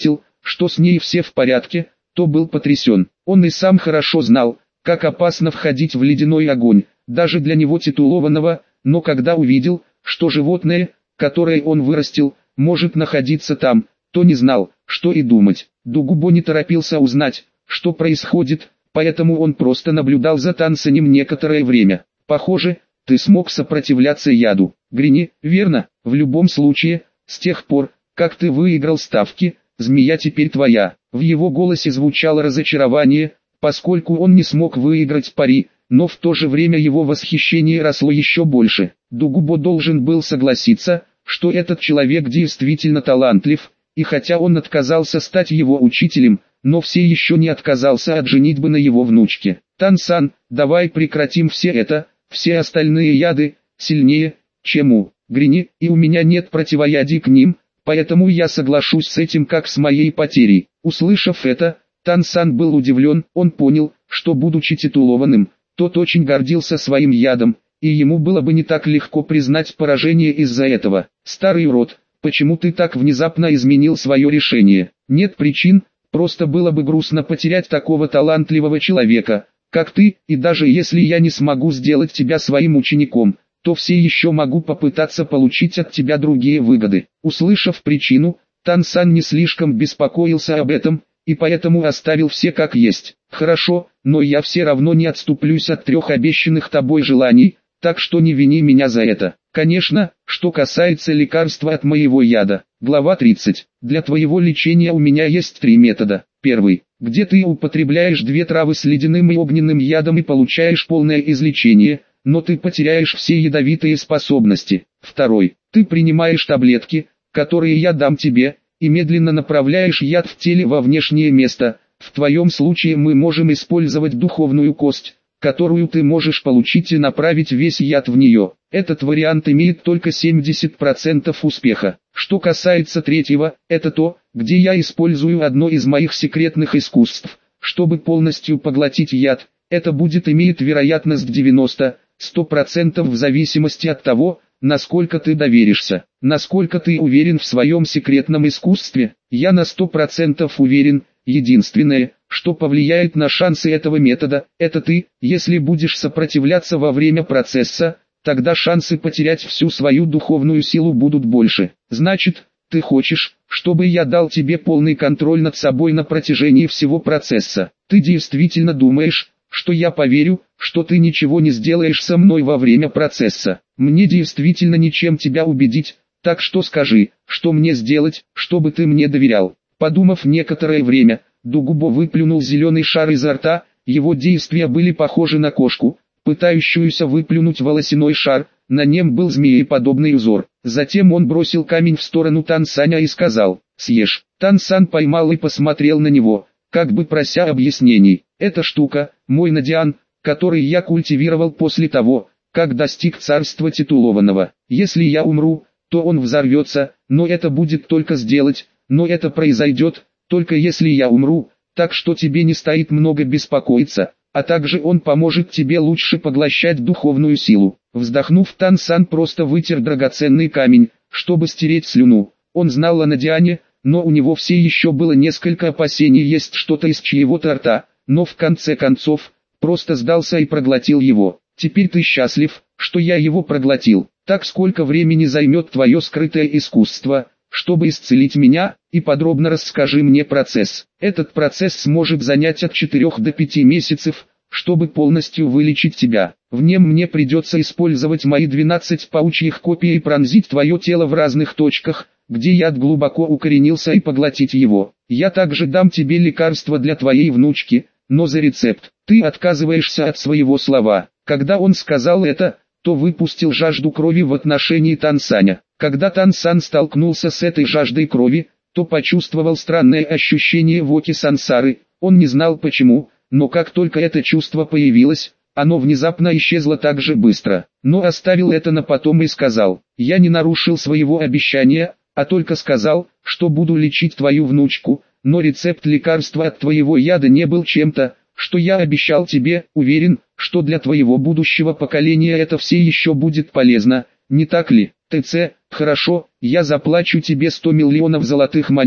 что с ней все в порядке, то был потрясен. Он и сам хорошо знал, как опасно входить в ледяной огонь, даже для него титулованного, но когда увидел, что животное, которое он вырастил, может находиться там, то не знал, что и думать. Дугубо не торопился узнать, что происходит, поэтому он просто наблюдал за Тансанем некоторое время. «Похоже, ты смог сопротивляться яду, Грини, верно? В любом случае, с тех пор, как ты выиграл ставки, змея теперь твоя». В его голосе звучало разочарование, поскольку он не смог выиграть пари, но в то же время его восхищение росло еще больше. Дугубо должен был согласиться, что этот человек действительно талантлив, и хотя он отказался стать его учителем, но все еще не отказался от женитьбы на его внучке. «Тан-сан, давай прекратим все это, все остальные яды, сильнее, чем у Грини, и у меня нет противоядий к ним, поэтому я соглашусь с этим как с моей потерей». Услышав это, Тан-сан был удивлен, он понял, что будучи титулованным, тот очень гордился своим ядом, и ему было бы не так легко признать поражение из-за этого. «Старый урод, почему ты так внезапно изменил свое решение?» «Нет причин, просто было бы грустно потерять такого талантливого человека, как ты, и даже если я не смогу сделать тебя своим учеником, то все еще могу попытаться получить от тебя другие выгоды». Услышав причину, Тан-сан не слишком беспокоился об этом, и поэтому оставил все как есть. «Хорошо, но я все равно не отступлюсь от трех обещанных тобой желаний, так что не вини меня за это. Конечно, что касается лекарства от моего яда». Глава тридцать. «Для твоего лечения у меня есть три метода. Первый, где ты употребляешь две травы с ледяным и огненным ядом и получаешь полное излечение, но ты потеряешь все ядовитые способности. Второй, ты принимаешь таблетки, которые я дам тебе, и медленно направляешь яд в теле во внешнее место. В твоем случае мы можем использовать духовную кость, которую ты можешь получить и направить весь яд в нее. Этот вариант имеет только семьдесят процентов успеха. Что касается третьего, это то, где я использую одно из моих секретных искусств, чтобы полностью поглотить яд. Это будет иметь вероятность девяносто-сто процентов в зависимости от того, насколько ты доверишься. Насколько ты уверен в своем секретном искусстве? Я на сто процентов уверен. Единственное, что повлияет на шансы этого метода, это ты. Если будешь сопротивляться во время процесса, тогда шансы потерять всю свою духовную силу будут больше. Значит, ты хочешь, чтобы я дал тебе полный контроль над собой на протяжении всего процесса. Ты действительно думаешь, что я поверю, что ты ничего не сделаешь со мной во время процесса? Мне действительно ничем тебя убедить, так что скажи, что мне сделать, чтобы ты мне доверял». Подумав некоторое время, Дугубо выплюнул зеленый шар изо рта, его действия были похожи на кошку, пытающуюся выплюнуть волосяной шар, на нем был змееподобный узор. Затем он бросил камень в сторону Тансаня и сказал: «Съешь». Тансан поймал и посмотрел на него, как бы прося объяснений. «Эта штука, мой Надиан, который я культивировал после того, как достиг царства титулованного. Если я умру, то он взорвется, но это будет только сделать, но это произойдет, только если я умру, так что тебе не стоит много беспокоиться, а также он поможет тебе лучше поглощать духовную силу». Вздохнув, Тансан просто вытер драгоценный камень, чтобы стереть слюну. Он знал о Надиане, но у него все еще было несколько опасений есть что-то из чьего-то рта, но в конце концов, просто сдался и проглотил его. «Теперь ты счастлив, что я его проглотил. Так сколько времени займет твое скрытое искусство, чтобы исцелить меня, и подробно расскажи мне процесс». «Этот процесс сможет занять от четырёх до пяти месяцев, чтобы полностью вылечить тебя. В нем мне придется использовать мои двенадцать паучьих копий и пронзить твое тело в разных точках, где яд глубоко укоренился, и поглотить его. Я также дам тебе лекарство для твоей внучки, но за рецепт. Ты отказываешься от своего слова». Когда он сказал это, то выпустил жажду крови в отношении Тансаня. Когда Тансан столкнулся с этой жаждой крови, то почувствовал странное ощущение в оке сансары. Он не знал почему, но как только это чувство появилось, оно внезапно исчезло так же быстро. Но оставил это на потом и сказал: «Я не нарушил своего обещания, а только сказал, что буду лечить твою внучку, но рецепт лекарства от твоего яда не был чем-то, что я обещал тебе. Уверен, что для твоего будущего поколения это все еще будет полезно, не так ли? ТЦ, хорошо, я заплачу тебе сто миллионов золотых монет,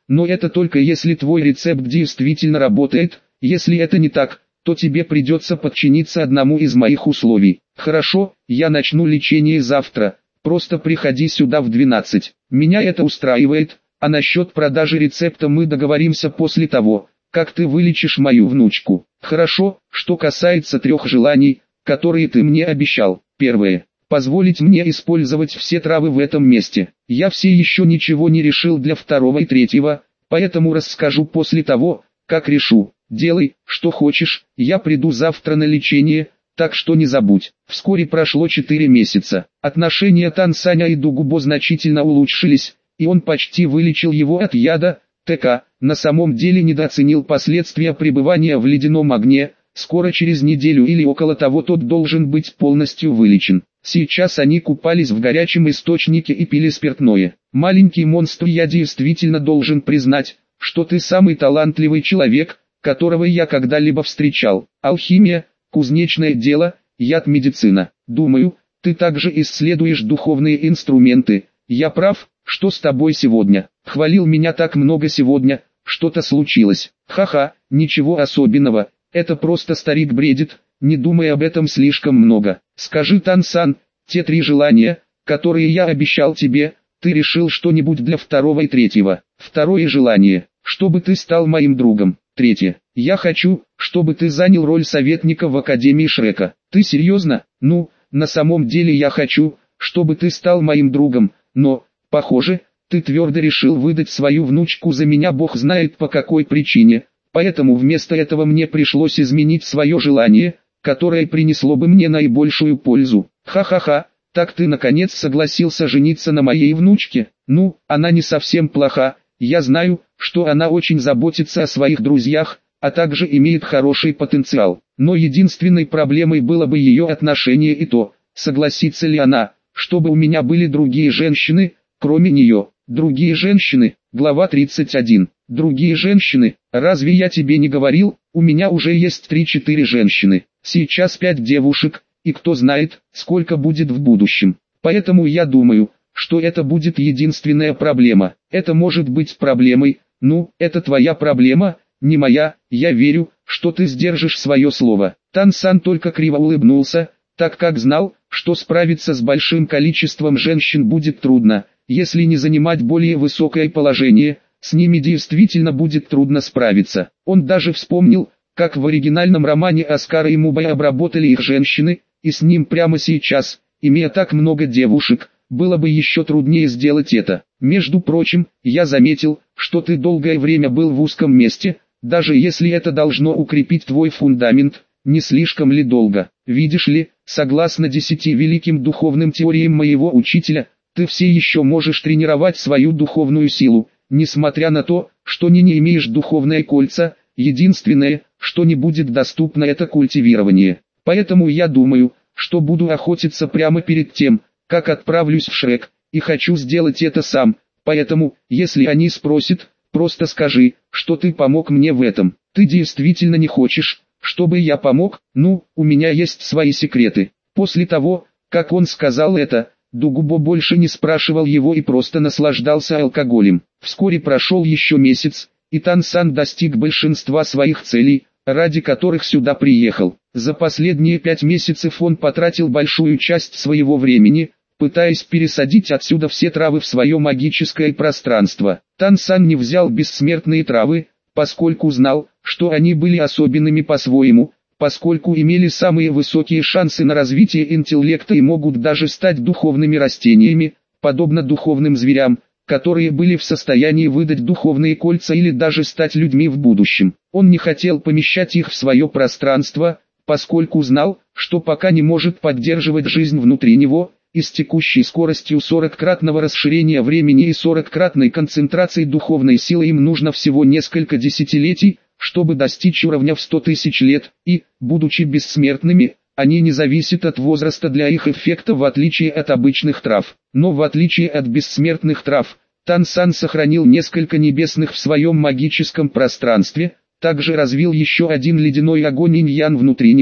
но это только если твой рецепт действительно работает. Если это не так, то тебе придется подчиниться одному из моих условий. Хорошо, я начну лечение завтра, просто приходи сюда в двенадцать. Меня это устраивает, а насчет продажи рецепта мы договоримся после того, как ты вылечишь мою внучку. Хорошо, что касается трех желаний, которые ты мне обещал. Первое. Позволить мне использовать все травы в этом месте. Я все еще ничего не решил для второго и третьего, поэтому расскажу после того, как решу. Делай, что хочешь, я приду завтра на лечение, так что не забудь. Вскоре прошло четыре месяца. Отношения Тан Саня и Дугубо значительно улучшились, и он почти вылечил его от яда. ТК на самом деле недооценил последствия пребывания в ледяном огне. Скоро через неделю или около того тот должен быть полностью вылечен. Сейчас они купались в горячем источнике и пили спиртное. Маленький монстр, я действительно должен признать, что ты самый талантливый человек, которого я когда-либо встречал. Алхимия, кузнечное дело, яд, медицина. Думаю, ты также исследуешь духовные инструменты. Я прав, что с тобой сегодня? Хвалил меня так много сегодня, что-то случилось. Ха-ха, ничего особенного. Это просто старик бредит, не думай об этом слишком много. Скажи, Тан-сан, те три желания, которые я обещал тебе, ты решил что-нибудь для второго и третьего? Второе желание, чтобы ты стал моим другом. Третье, я хочу, чтобы ты занял роль советника в Академии Шрека. Ты серьезно? Ну, на самом деле я хочу, чтобы ты стал моим другом, но, похоже, ты твердо решил выдать свою внучку за меня, бог знает по какой причине. Поэтому вместо этого мне пришлось изменить свое желание, которое принесло бы мне наибольшую пользу. Ха-ха-ха, так ты наконец согласился жениться на моей внучке? Ну, она не совсем плоха, я знаю, что она очень заботится о своих друзьях, а также имеет хороший потенциал. Но единственной проблемой было бы ее отношение и то, согласится ли она, чтобы у меня были другие женщины, кроме нее. Другие женщины, глава тридцать один. Другие женщины, разве я тебе не говорил, у меня уже есть три-четыре женщины, сейчас пять девушек, и кто знает, сколько будет в будущем. Поэтому я думаю, что это будет единственная проблема. Это может быть проблемой, ну, это твоя проблема, не моя, я верю, что ты сдержишь свое слово. Тан-сан только криво улыбнулся, так как знал, что справиться с большим количеством женщин будет трудно, если не занимать более высокое положение. С ними действительно будет трудно справиться. Он даже вспомнил, как в оригинальном романе Оскара и Мубай обработали их женщины, и с ним прямо сейчас, имея так много девушек, было бы еще труднее сделать это. Между прочим, я заметил, что ты долгое время был в узком месте, даже если это должно укрепить твой фундамент, не слишком ли долго? Видишь ли, согласно десяти великим духовным теориям моего учителя, ты все еще можешь тренировать свою духовную силу. Несмотря на то, что не, не имеешь духовное кольца, единственное, что не будет доступно, это культивирование. Поэтому я думаю, что буду охотиться прямо перед тем, как отправлюсь в Шрек, и хочу сделать это сам. Поэтому, если они спросят, просто скажи, что ты помог мне в этом. Ты действительно не хочешь, чтобы я помог? Ну, у меня есть свои секреты. После того, как он сказал это, Дугубо больше не спрашивал его и просто наслаждался алкоголем. Вскоре прошел еще месяц, и Тан-сан достиг большинства своих целей, ради которых сюда приехал. За последние пять месяцев он потратил большую часть своего времени, пытаясь пересадить отсюда все травы в свое магическое пространство. Тан-сан не взял бессмертные травы, поскольку знал, что они были особенными по-своему, поскольку имели самые высокие шансы на развитие интеллекта и могут даже стать духовными растениями, подобно духовным зверям, которые были в состоянии выдать духовные кольца или даже стать людьми в будущем. Он не хотел помещать их в свое пространство, поскольку знал, что пока не может поддерживать жизнь внутри него, и с текущей скоростью сорок-кратного расширения времени и сорок-кратной концентрации духовной силы им нужно всего несколько десятилетий, чтобы достичь уровня в сто тысяч лет, и, будучи бессмертными, они не зависят от возраста для их эффекта в отличие от обычных трав. Но в отличие от бессмертных трав, Тан-сан сохранил несколько небесных в своем магическом пространстве, также развил еще один ледяной огонь инь-ян внутри него.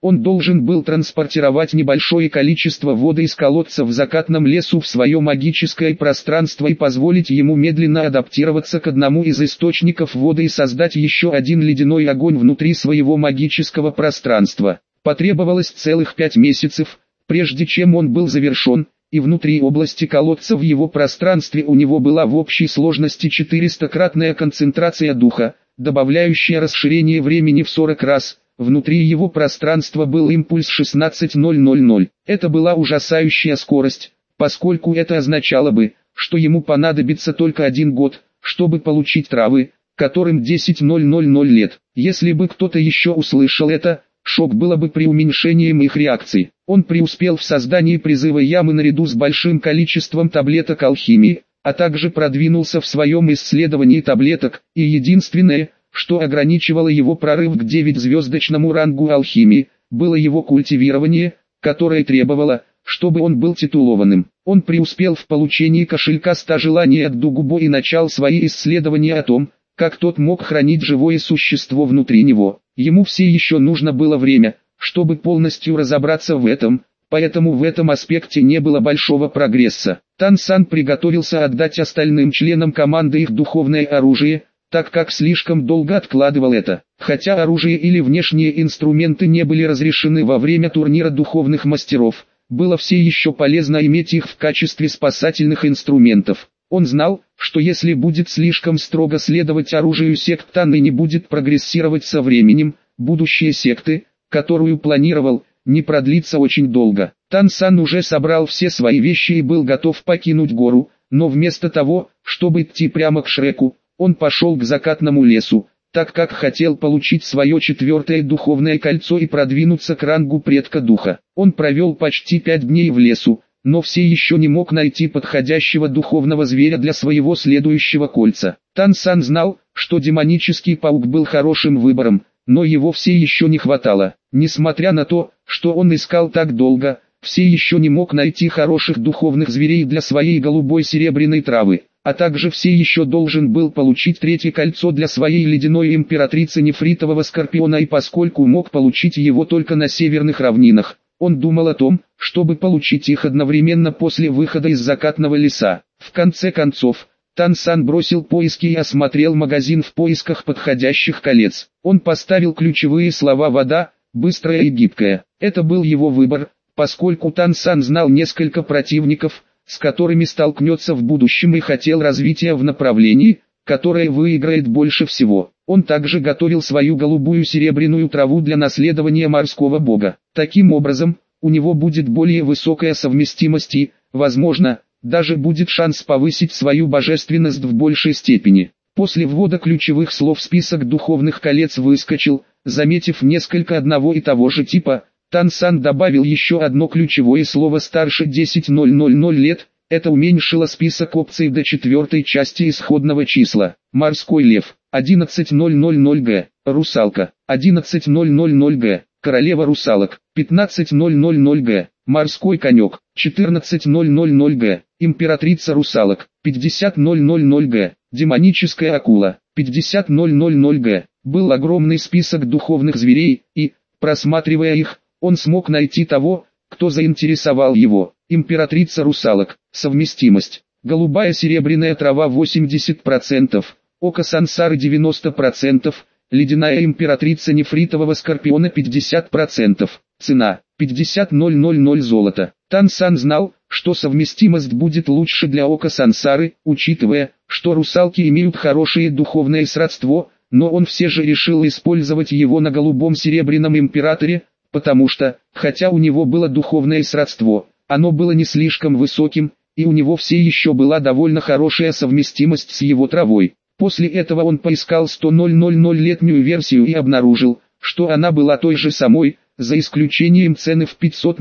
Он должен был транспортировать небольшое количество воды из колодца в закатном лесу в свое магическое пространство и позволить ему медленно адаптироваться к одному из источников воды и создать еще один ледяной огонь внутри своего магического пространства. Потребовалось целых пять месяцев, прежде чем он был завершен, и внутри области колодца в его пространстве у него была в общей сложности четыреста-кратная концентрация духа, добавляющая расширение времени в сорок раз. Внутри его пространства был импульс шестнадцать тысяч. Это была ужасающая скорость, поскольку это означало бы, что ему понадобится только один год, чтобы получить травы, которым десять тысяч лет. Если бы кто-то еще услышал это, шок было бы преуменьшением их реакций. Он преуспел в создании призыва ямы наряду с большим количеством таблеток алхимии, а также продвинулся в своем исследовании таблеток, и единственное, что ограничивало его прорыв к девятизвездочному рангу алхимии, было его культивирование, которое требовало, чтобы он был титулованным. Он преуспел в получении кошелька ста желаний от Дугубо и начал свои исследования о том, как тот мог хранить живое существо внутри него. Ему все еще нужно было время, чтобы полностью разобраться в этом, поэтому в этом аспекте не было большого прогресса. Тан Сан приготовился отдать остальным членам команды их духовное оружие, так как слишком долго откладывал это. Хотя оружие или внешние инструменты не были разрешены во время турнира духовных мастеров, было все еще полезно иметь их в качестве спасательных инструментов. Он знал, что если будет слишком строго следовать оружию сект Тан и не будет прогрессировать со временем, будущее секты, которую планировал, не продлится очень долго. Тан Сан уже собрал все свои вещи и был готов покинуть гору, но вместо того, чтобы идти прямо к Шреку, он пошел к закатному лесу, так как хотел получить свое четвертое духовное кольцо и продвинуться к рангу предка духа. Он провел почти пять дней в лесу, но все еще не мог найти подходящего духовного зверя для своего следующего кольца. Тан Сан знал, что демонический паук был хорошим выбором, но его все еще не хватало. Несмотря на то, что он искал так долго, все еще не мог найти хороших духовных зверей для своей голубой серебряной травы, а также все еще должен был получить третье кольцо для своей ледяной императрицы нефритового скорпиона, и поскольку мог получить его только на северных равнинах, он думал о том, чтобы получить их одновременно после выхода из закатного леса. В конце концов, Тан Сан бросил поиски и осмотрел магазин в поисках подходящих колец. Он поставил ключевые слова «вода», «быстрая» и «гибкая». Это был его выбор, поскольку Тан Сан знал несколько противников, с которыми столкнется в будущем, и хотел развития в направлении, которое выиграет больше всего. Он также готовил свою голубую серебряную траву для наследования морского бога. Таким образом, у него будет более высокая совместимость и, возможно, даже будет шанс повысить свою божественность в большей степени. После ввода ключевых слов список духовных колец выскочил, заметив несколько одного и того же типа. Тан Сан добавил еще одно ключевое слово старше десяти тысяч лет, это уменьшило список опций до четвертой части исходного числа. Морской лев, одиннадцать тысяч г, русалка, одиннадцать тысяч г, королева русалок, пятнадцать тысяч г, морской конек, четырнадцать тысяч г, императрица русалок, пятьдесят тысяч г, демоническая акула, пятьдесят тысяч г. Был огромный список духовных зверей, и, просматривая их, он смог найти того, кто заинтересовал его. Императрица русалок, совместимость, голубая серебряная трава восемьдесят процентов, око сансары девяносто процентов, ледяная императрица нефритового скорпиона пятьдесят процентов, цена, пятьдесят тысяч золота. Тан Сан знал, что совместимость будет лучше для ока сансары, учитывая, что русалки имеют хорошее духовное сродство, но он все же решил использовать его на голубом серебряном императоре, потому что, хотя у него было духовное сродство, оно было не слишком высоким, и у него все еще была довольно хорошая совместимость с его травой. После этого он поискал сто летнюю версию и обнаружил, что она была той же самой, за исключением цены в пятьсот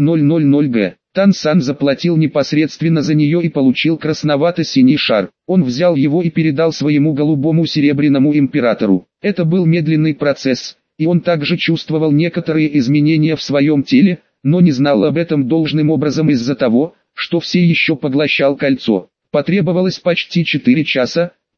г. Тан Сан заплатил непосредственно за нее и получил красновато-синий шар. Он взял его и передал своему голубому серебряному императору. Это был медленный процесс, и он также чувствовал некоторые изменения в своем теле, но не знал об этом должным образом из-за того, что все еще поглощал кольцо. Потребовалось почти четыре часа,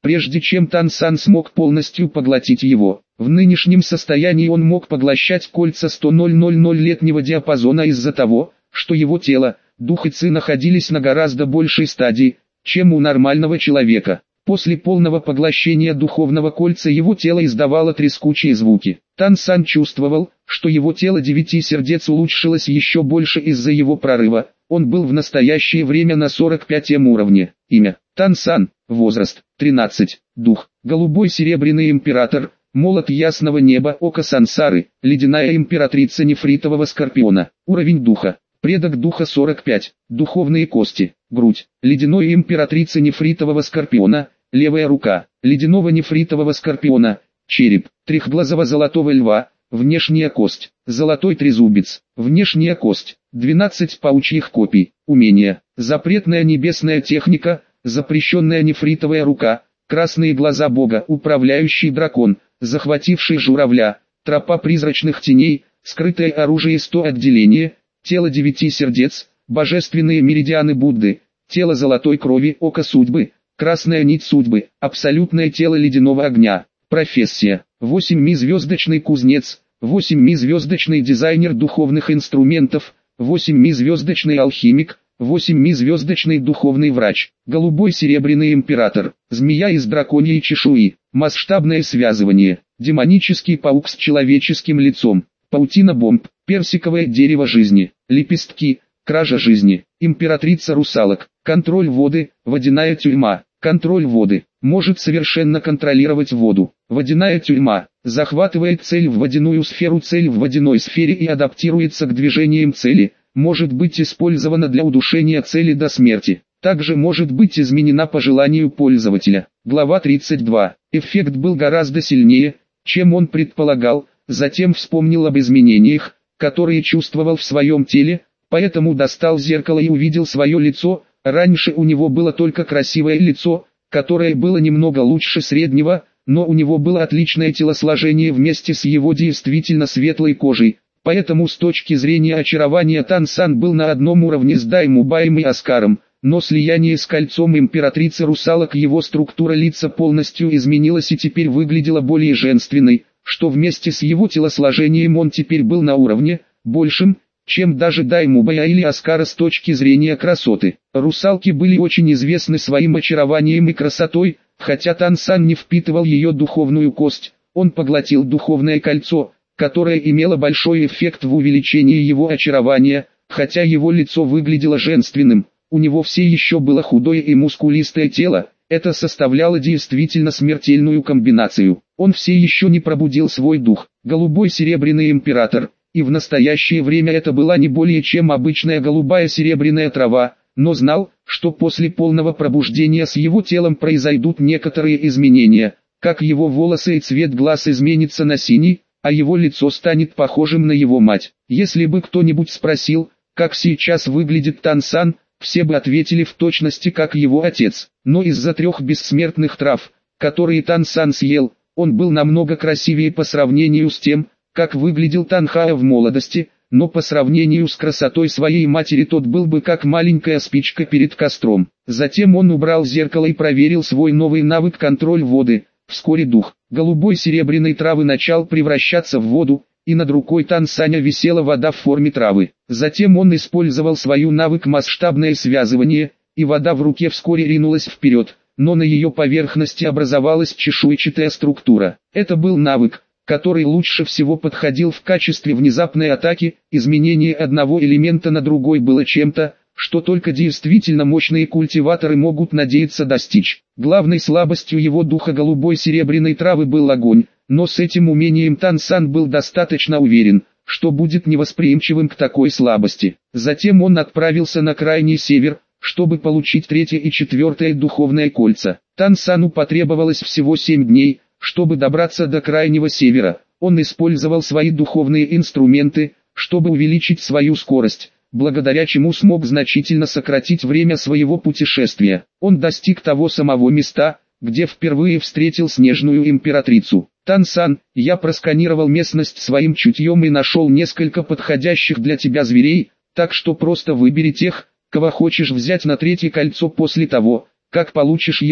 прежде чем Тан Сан смог полностью поглотить его. В нынешнем состоянии он мог поглощать кольца сто летнего диапазона из-за того, что его тело, дух и ци находились на гораздо большей стадии, чем у нормального человека. После полного поглощения духовного кольца его тело издавало трескучие звуки. Тан Сан чувствовал, что его тело девяти сердец улучшилось еще больше из-за его прорыва. Он был в настоящее время на сорок пятом уровне. Имя: Тан Сан. Возраст: тринадцать. Дух: голубой серебряный император. Молот ясного неба, око сансары, ледяная императрица нефритового скорпиона. Уровень духа: предок духа сорок пять. Духовные кости: грудь, ледяной императрицы нефритового скорпиона, левая рука, ледяного нефритового скорпиона, череп, трехглазого золотого льва, внешняя кость, золотой трезубец, внешняя кость, двенадцать паучьих копий. Умения: запретная небесная техника, запрещенная нефритовая рука, красные глаза бога, управляющий дракон, захвативший журавля, тропа призрачных теней, скрытое оружие сто отделение, тело девяти сердец, божественные меридианы Будды, тело золотой крови, око судьбы, красная нить судьбы, абсолютное тело ледяного огня. Профессия: восемь ми-звездочный кузнец, восемь ми-звездочный дизайнер духовных инструментов, восемь ми-звездочный алхимик, восемь ми-звездочный духовный врач, голубой серебряный император, змея из драконьей чешуи, масштабное связывание, демонический паук с человеческим лицом, паутина бомб, персиковое дерево жизни, лепестки, кража жизни, императрица русалок, контроль воды, водяная тюрьма, контроль воды, может совершенно контролировать воду, водяная тюрьма, захватывает цель в водяную сферу, цель в водяной сфере и адаптируется к движениям цели, может быть использована для удушения цели до смерти, также может быть изменена по желанию пользователя. Глава тридцать два. Эффект был гораздо сильнее, чем он предполагал, затем вспомнил об изменениях, которые чувствовал в своем теле, поэтому достал зеркало и увидел свое лицо. Раньше у него было только красивое лицо, которое было немного лучше среднего, но у него было отличное телосложение вместе с его действительно светлой кожей. Поэтому с точки зрения очарования Тан Сан был на одном уровне с Даймубаем и Оскаром, но слияние с кольцом императрицы русалок его структура лица полностью изменилась и теперь выглядела более женственной, что вместе с его телосложением он теперь был на уровне, большим, чем даже Даймубая или Оскара с точки зрения красоты. Русалки были очень известны своим очарованием и красотой, хотя Тан Сан не впитывал ее духовную кость, он поглотил духовное кольцо, которое имело большой эффект в увеличении его очарования, хотя его лицо выглядело женственным, у него все еще было худое и мускулистое тело, это составляло действительно смертельную комбинацию. Он все еще не пробудил свой дух, голубой серебряный император, и в настоящее время это была не более чем обычная голубая серебряная трава, но знал, что после полного пробуждения с его телом произойдут некоторые изменения, как его волосы и цвет глаз изменится на синий, а его лицо станет похожим на его мать. Если бы кто-нибудь спросил, как сейчас выглядит Тан Сан, все бы ответили в точности как его отец. Но из-за трех бессмертных трав, которые Тан Сан съел, он был намного красивее по сравнению с тем, как выглядел Тан Хао в молодости, но по сравнению с красотой своей матери тот был бы как маленькая спичка перед костром. Затем он убрал зеркало и проверил свой новый навык контроль воды. Вскоре дух голубой серебряной травы начал превращаться в воду, и над рукой Тан Саня висела вода в форме травы. Затем он использовал свою навык масштабное связывание, и вода в руке вскоре ринулась вперед, но на ее поверхности образовалась чешуйчатая структура. Это был навык, который лучше всего подходил в качестве внезапной атаки. Изменение одного элемента на другой было чем-то, что только действительно мощные культиваторы могут надеяться достичь. Главной слабостью его духа голубой серебряной травы был огонь, но с этим умением Тан Сан был достаточно уверен, что будет невосприимчивым к такой слабости. Затем он отправился на крайний север, чтобы получить третье и четвертое духовное кольца. Тан Сану потребовалось всего семь дней, чтобы добраться до крайнего севера. Он использовал свои духовные инструменты, чтобы увеличить свою скорость, благодаря чему смог значительно сократить время своего путешествия. Он достиг того самого места, где впервые встретил снежную императрицу. Тан Сан, я просканировал местность своим чутьем и нашел несколько подходящих для тебя зверей, так что просто выбери тех, кого хочешь взять на третье кольцо после того, как получишь его,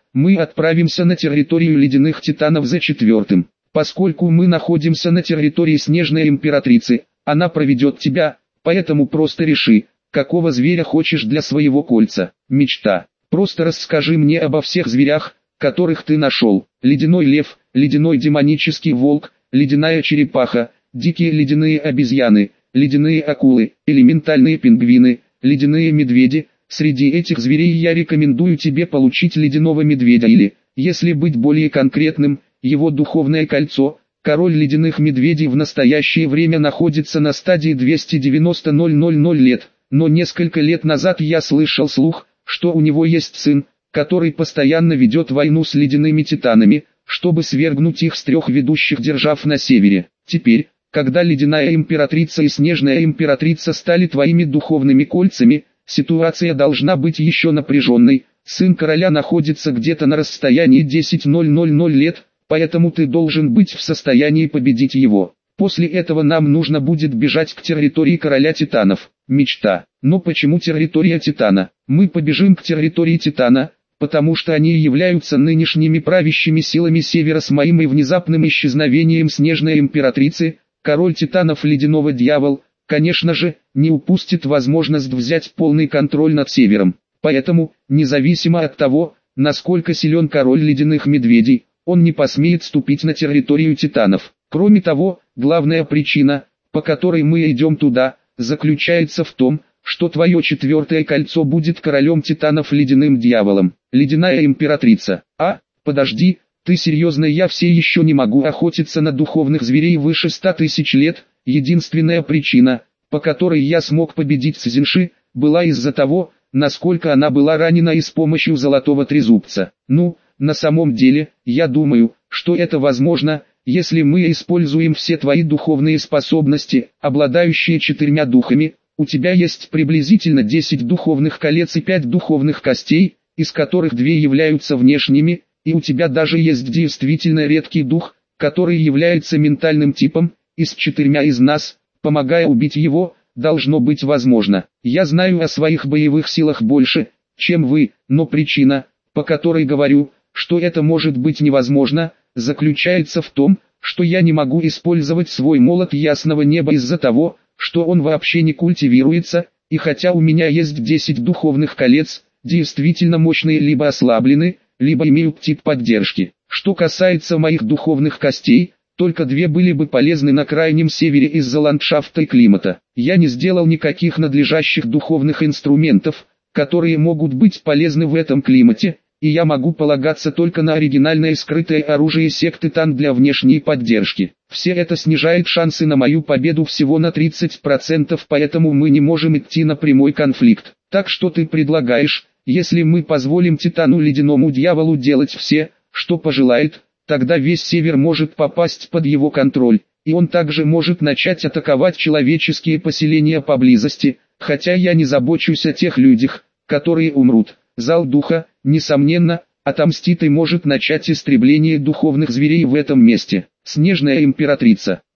мы отправимся на территорию ледяных титанов за четвертым. Поскольку мы находимся на территории Снежной Императрицы, она проведет тебя, поэтому просто реши, какого зверя хочешь для своего кольца. Мечта. Просто расскажи мне обо всех зверях, которых ты нашел. Ледяной лев, ледяной демонический волк, ледяная черепаха, дикие ледяные обезьяны, ледяные акулы, элементальные пингвины, ледяные медведи. Среди этих зверей я рекомендую тебе получить ледяного медведя или, если быть более конкретным, его духовное кольцо. Король ледяных медведей в настоящее время находится на стадии двести девяносто тысяч лет, но несколько лет назад я слышал слух, что у него есть сын, который постоянно ведет войну с ледяными титанами, чтобы свергнуть их с трех ведущих держав на севере. Теперь, когда ледяная императрица и снежная императрица стали твоими духовными кольцами, ситуация должна быть еще напряженной. Сын короля находится где-то на расстоянии десять тысяч лет, поэтому ты должен быть в состоянии победить его. После этого нам нужно будет бежать к территории короля титанов. Мечта. Но почему территория титана? Мы побежим к территории титана, потому что они являются нынешними правящими силами севера. С моим и внезапным исчезновением снежной императрицы, король титанов ледяного дьявол, конечно же, не упустит возможность взять полный контроль над севером. Поэтому, независимо от того, насколько силен король ледяных медведей, он не посмеет ступить на территорию титанов. Кроме того, главная причина, по которой мы идем туда, заключается в том, что твое четвертое кольцо будет королем титанов ледяным дьяволом. Ледяная императрица. А, подожди, ты серьезно? Я все еще не могу охотиться на духовных зверей выше ста тысяч лет. Единственная причина, по которой я смог победить Цзиньши, была из-за того, насколько она была ранена и с помощью золотого трезубца. Ну, на самом деле, я думаю, что это возможно, если мы используем все твои духовные способности, обладающие четырьмя духами. У тебя есть приблизительно десять духовных колец и пять духовных костей, из которых две являются внешними, и у тебя даже есть действительно редкий дух, который является ментальным типом, и с четырьмя из нас, помогая убить его, должно быть возможно. Я знаю о своих боевых силах больше, чем вы, но причина, по которой говорю, что это может быть невозможно, заключается в том, что я не могу использовать свой молот ясного неба из-за того, что он вообще не культивируется, и хотя у меня есть десять духовных колец, действительно мощные либо ослаблены, либо имеют тип поддержки. Что касается моих духовных костей, только две были бы полезны на крайнем севере из-за ландшафта и климата. Я не сделал никаких надлежащих духовных инструментов, которые могут быть полезны в этом климате, и я могу полагаться только на оригинальное скрытое оружие секты Тан для внешней поддержки. Все это снижает шансы на мою победу всего на тридцать процентов, поэтому мы не можем идти на прямой конфликт. Так что ты предлагаешь, если мы позволим Титану Ледяному Дьяволу делать все, что пожелает, тогда весь север может попасть под его контроль, и он также может начать атаковать человеческие поселения поблизости, хотя я не забочусь о тех людях, которые умрут. Зал духа, несомненно, отомстит и может начать истребление духовных зверей в этом месте. Снежная императрица.